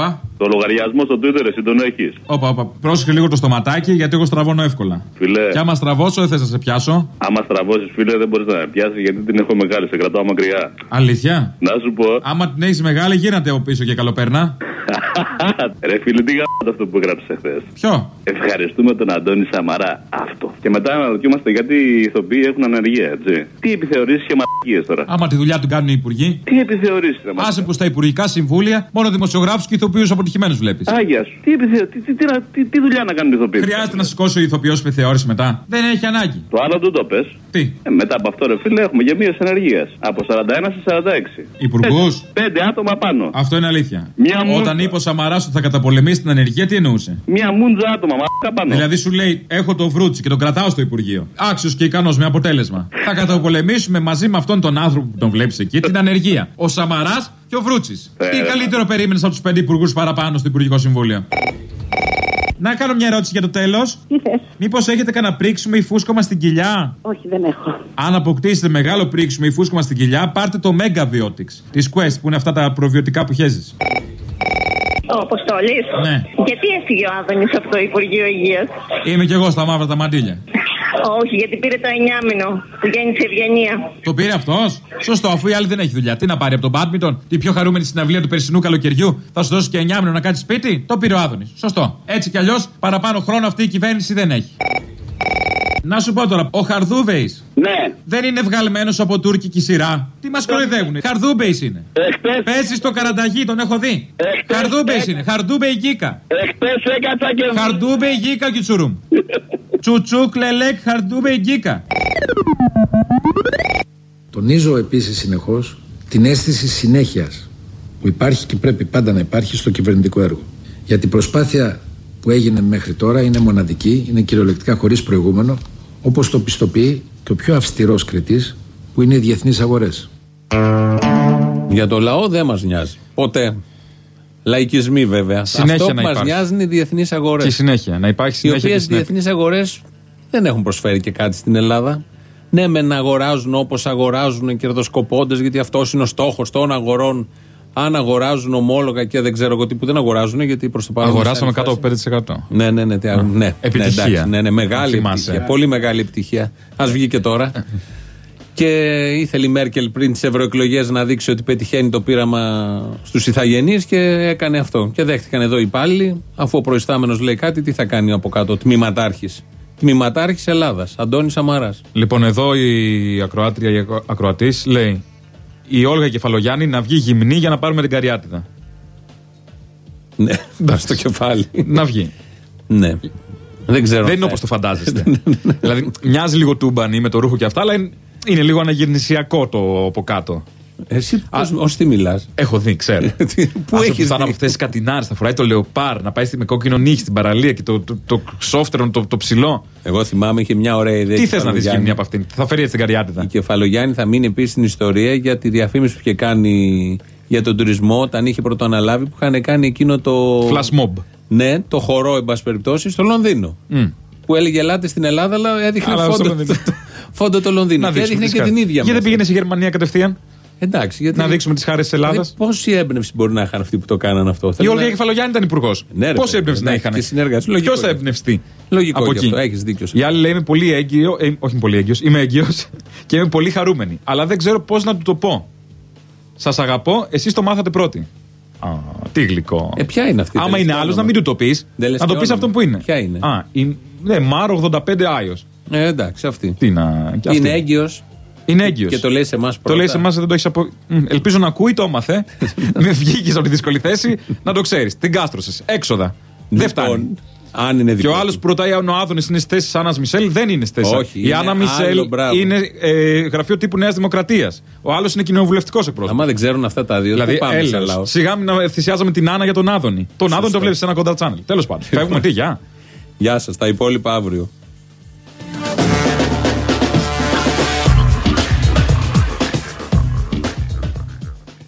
Το λογαριασμό στο Twitter, εσύ τον έχεις? Όπα, όπα. Πρόσεχε λίγο το στοματάκι, γιατί εγώ στραβώνω εύκολα. Φιλέ. Και άμα στραβώσω, δεν θες να σε πιάσω. Άμα στραβώσεις, φίλε, δεν μπορείς να με πιάσεις, γιατί την έχω μεγάλη, σε κρατάω μακριά. Αλήθεια? Να σου πω. Άμα την έχεις μεγάλη, γίνατε από πίσω και καλοπέρνα. Ρε φίλε, τι γάμο αυτό που έγραψε χθες. Ποιο? Ευχαριστούμε τον Αντώνη Σαμαρά. Αυτό. Και μετά αναρωτιόμαστε γιατί οι ηθοποιοί έχουν ανεργία, έτσι. Τι επιθεωρήσεις και μαλακίες τώρα. Άμα τη δουλειά του κάνουν οι υπουργοί. Τι επιθεωρήσεις, ρε μαλακίες. Άσε που στα υπουργικά συμβούλια μόνο δημοσιογράφους και ηθοποιούς αποτυχημένους βλέπεις. Άγια σου. Τι, επιθεω... τι, τι, τι, τι, τι δουλειά να κάνουν οι ηθοποιοί. Χρειάζεται να σηκώσει ο ηθοποιός επιθεώρηση μετά. Δεν έχει ανάγκη. Το άλλο του το πες. Τι. Ε, μετά από αυτό, ρε φίλε, έχουμε και μείωση ενεργείας. Από σαράντα ένα σε σαράντα έξι. Υπουργούς. Πέντε, πέντε άτομα πάνω. Αυτό είναι αλήθεια. Μια Όταν μούτζα. είπε ο Σαμαράς ότι θα καταπολεμήσει την ανεργία, τι εννοούσε? Μια μούντζα άτομα, μα πάνω. Δηλαδή σου λέει: έχω το βρούτσι και τον κρατάω στο Υπουργείο. Άξιος και ικανός με αποτέλεσμα. Θα καταπολεμήσουμε μαζί με αυτόν τον άνθρωπο που τον βλέπεις εκεί την ανεργία. Ο Σαμαράς και ο Βρούτσης. Ε, τι καλύτερο περίμενες από τους πέντε υπουργούς παραπάνω στο Υπουργικό Συμβούλιο? Να κάνω μια ερώτηση για το τέλος. Τι θες? Μήπως έχετε κανένα πρίξιμο ή φούσκωμα στην κοιλιά? Όχι, δεν έχω. Αν αποκτήσετε μεγάλο πρίξιμο ή φούσκωμα στην κοιλιά, πάρτε το Mega Biotics της Quest, που είναι αυτά τα προβιωτικά που χέζεις. Ο Αποστόλης. Ναι. Γιατί έφυγε ο Άδωνης από το Υπουργείο Υγείας? Είμαι κι εγώ στα μαύρα τα μαντήλια. Όχι, γιατί πήρε το εννιάμινο που γέννησε ευγενία. Το πήρε αυτός? Σωστό, αφού η άλλη δεν έχει δουλειά. Τι να πάρει από τον μπάντμιντον, τη πιο χαρούμενη συναυλία του περσινού καλοκαιριού, θα σου δώσει και εννιάμινο να κάτσει σπίτι? Το πήρε ο Άδωνης. Σωστό. Έτσι κι αλλιώς παραπάνω χρόνο αυτή η κυβέρνηση δεν έχει. Να σου πω τώρα, ο Χαρδούβεϊς. Ναι. Δεν είναι βγαλμένος από τουρκική σειρά. Τι μας κοροϊδεύουνε? Χαρδούμπεϊς είναι. Εχθές. Παίζει στο Καρανταγί, τον έχω δει. Εχθές. Χαρδούμπεϊς είναι. Χαρδούμπεϊ γκίκα. Εχθές έκατσα και... Χαρδούμπεϊ γκίκα κιτσουρούμ. Τσουτσούκ λελέκ χαρδούμπεϊ γκίκα. Τονίζω επίσης συνεχώς την αίσθηση συνέχειας που υπάρχει και πρέπει πάντα να υπάρχει στο κυβερνητικό έργο. Γιατί η προσπάθεια που έγινε μέχρι τώρα είναι μοναδική, είναι κυριολεκτικά χωρίς προηγούμενο, όπως το πιστοποιεί και ο πιο αυστηρός κριτής, που είναι οι διεθνείς αγορές. Για το λαό δεν μας νοιάζει. Ποτέ. Λαϊκισμοί βέβαια. Συνέχεια Αυτό να που μας νοιάζει είναι οι διεθνείς αγορές. Και συνέχεια, να υπάρχει συνέχεια. Οι οποίες διεθνείς αγορές δεν έχουν προσφέρει και κάτι στην Ελλάδα. Ναι, μεν αγοράζουν όπως αγοράζουν κερδοσκοπώντες, γιατί αυτός είναι ο στόχος των αγορών. Αν αγοράζουν ομόλογα και δεν ξέρω εγώ τι που δεν αγοράζουν, γιατί προς το παρόν. Αγοράσαμε κάτω από πέντε τοις εκατό. Ναι, ναι, ναι. ναι, ναι επιτυχία. Ναι, εντάξει, ναι, ναι, μεγάλη επιτυχία. Πολύ μεγάλη επιτυχία. Ας βγει και τώρα. Και ήθελε η Μέρκελ πριν τις ευρωεκλογές να δείξει ότι πετυχαίνει το πείραμα στους ηθαγενείς και έκανε αυτό. Και δέχτηκαν εδώ οι υπάλληλοι, αφού ο προϊστάμενος λέει κάτι, τι θα κάνει από κάτω? Τμήματάρχης. Τμήματάρχης Ελλάδας, Αντώνης Σαμαράς. Λοιπόν, εδώ η ακροάτρια, η ακροατής λέει: η Όλγα Κεφαλογιάννη να βγει γυμνή για να πάρουμε την Καριάτιδα. Ναι, στο κεφάλι. Να βγει. Ναι. Δεν ξέρω. Δεν είναι όπως το φαντάζεστε. Δηλαδή, μοιάζει λίγο τούμπανη με το ρούχο και αυτά, αλλά είναι, είναι λίγο αναγεννησιακό το από κάτω. Εσύ ως τι μιλάς? Έχω δει, ξέρω. Πού έχεις δει? Από αυτές τις κατινάρες, θα φοράει το λεοπάρ, να πάει με κόκκινο νύχι στην παραλία και το, το, το, το ξόφτερο, το, το ψηλό. Εγώ θυμάμαι, είχε μια ωραία ιδέα. Τι θες να δεις γυμνή από αυτήν? Θα φέρει έτσι την Καριάτιδα. Η Κεφαλογιάννη θα μείνει επίσης στην ιστορία για τη διαφήμιση που είχε κάνει για τον τουρισμό όταν είχε πρωτοαναλάβει, που είχαν κάνει εκείνο το. Flash mob. Ναι, το χορό, εν πάση περιπτώσει, στο Λονδίνο. Mm. Που έλεγε ελάτε στην Ελλάδα, αλλά έδειχνε αλλά φόντο, το, φόντο το Λονδίνο. Και έδειχνε και την ίδια. Γιατί δεν πήγαινε στη Γερμανία κατευθείαν? Εντάξει, γιατί... Να δείξουμε τις χάρες της Ελλάδας. Δηλαδή, πόση έμπνευση μπορεί να είχαν αυτοί που το κάνανε αυτό? Η Όλγα Κεφαλογιάννη ήταν υπουργός. Ναι, πόση έμπνευση να είχαν? Ποιος θα εμπνευστεί? Λογικό από εκεί. Έχεις δίκιο. Η άλλη λέει: είμαι πολύ έγκυο. Ε, όχι πολύ έγκυος, είμαι έγκυος και είμαι πολύ χαρούμενη. Αλλά δεν ξέρω πώς να του το πω. Σας αγαπώ, εσείς το μάθατε πρώτοι. Α, τι γλυκό. Ε, ποια είναι αυτή? Άμα είναι άλλος, να μην του το πεις. Να το πεις αυτόν που είναι. Ποια είναι? Α, είναι ναι, Μάρ ογδόντα πέντε Άιος. Ε, εντάξει, αυτή. Τι να. Είναι έγκυος. Είναι έγκυος. Και το λέει σε εμάς πρώτα. Το λέει σε εμάς, δεν το έχεις απο... Ελπίζω να ακούει, το έμαθε. Με βγήκες από τη δύσκολη θέση, να το ξέρεις. Την κάστρωσες. Έξοδα. Δεν φτάνει. Αν είναι και ο άλλος που ρωτάει αν ο Άδωνης είναι στη θέση της Άννας Μισελ, δεν είναι στη θέση. Όχι, η Άννα Μισελ είναι ε, γραφείο τύπου Νέας Δημοκρατίας. Ο άλλος είναι κοινοβουλευτικός εκπρόσωπος. Άμα δεν ξέρουν αυτά τα δύο, δηλαδή, πάμε σε λαό. Σιγά μην θυσιάζαμε την Άννα για τον Άδωνη. Τον Άδωνη το βλέπεις σε ένα κοντά τσάνελ. Τέλος πάντων. Φεύγουμε τι, γεια. Γεια σας, τα υπόλοιπα αύριο.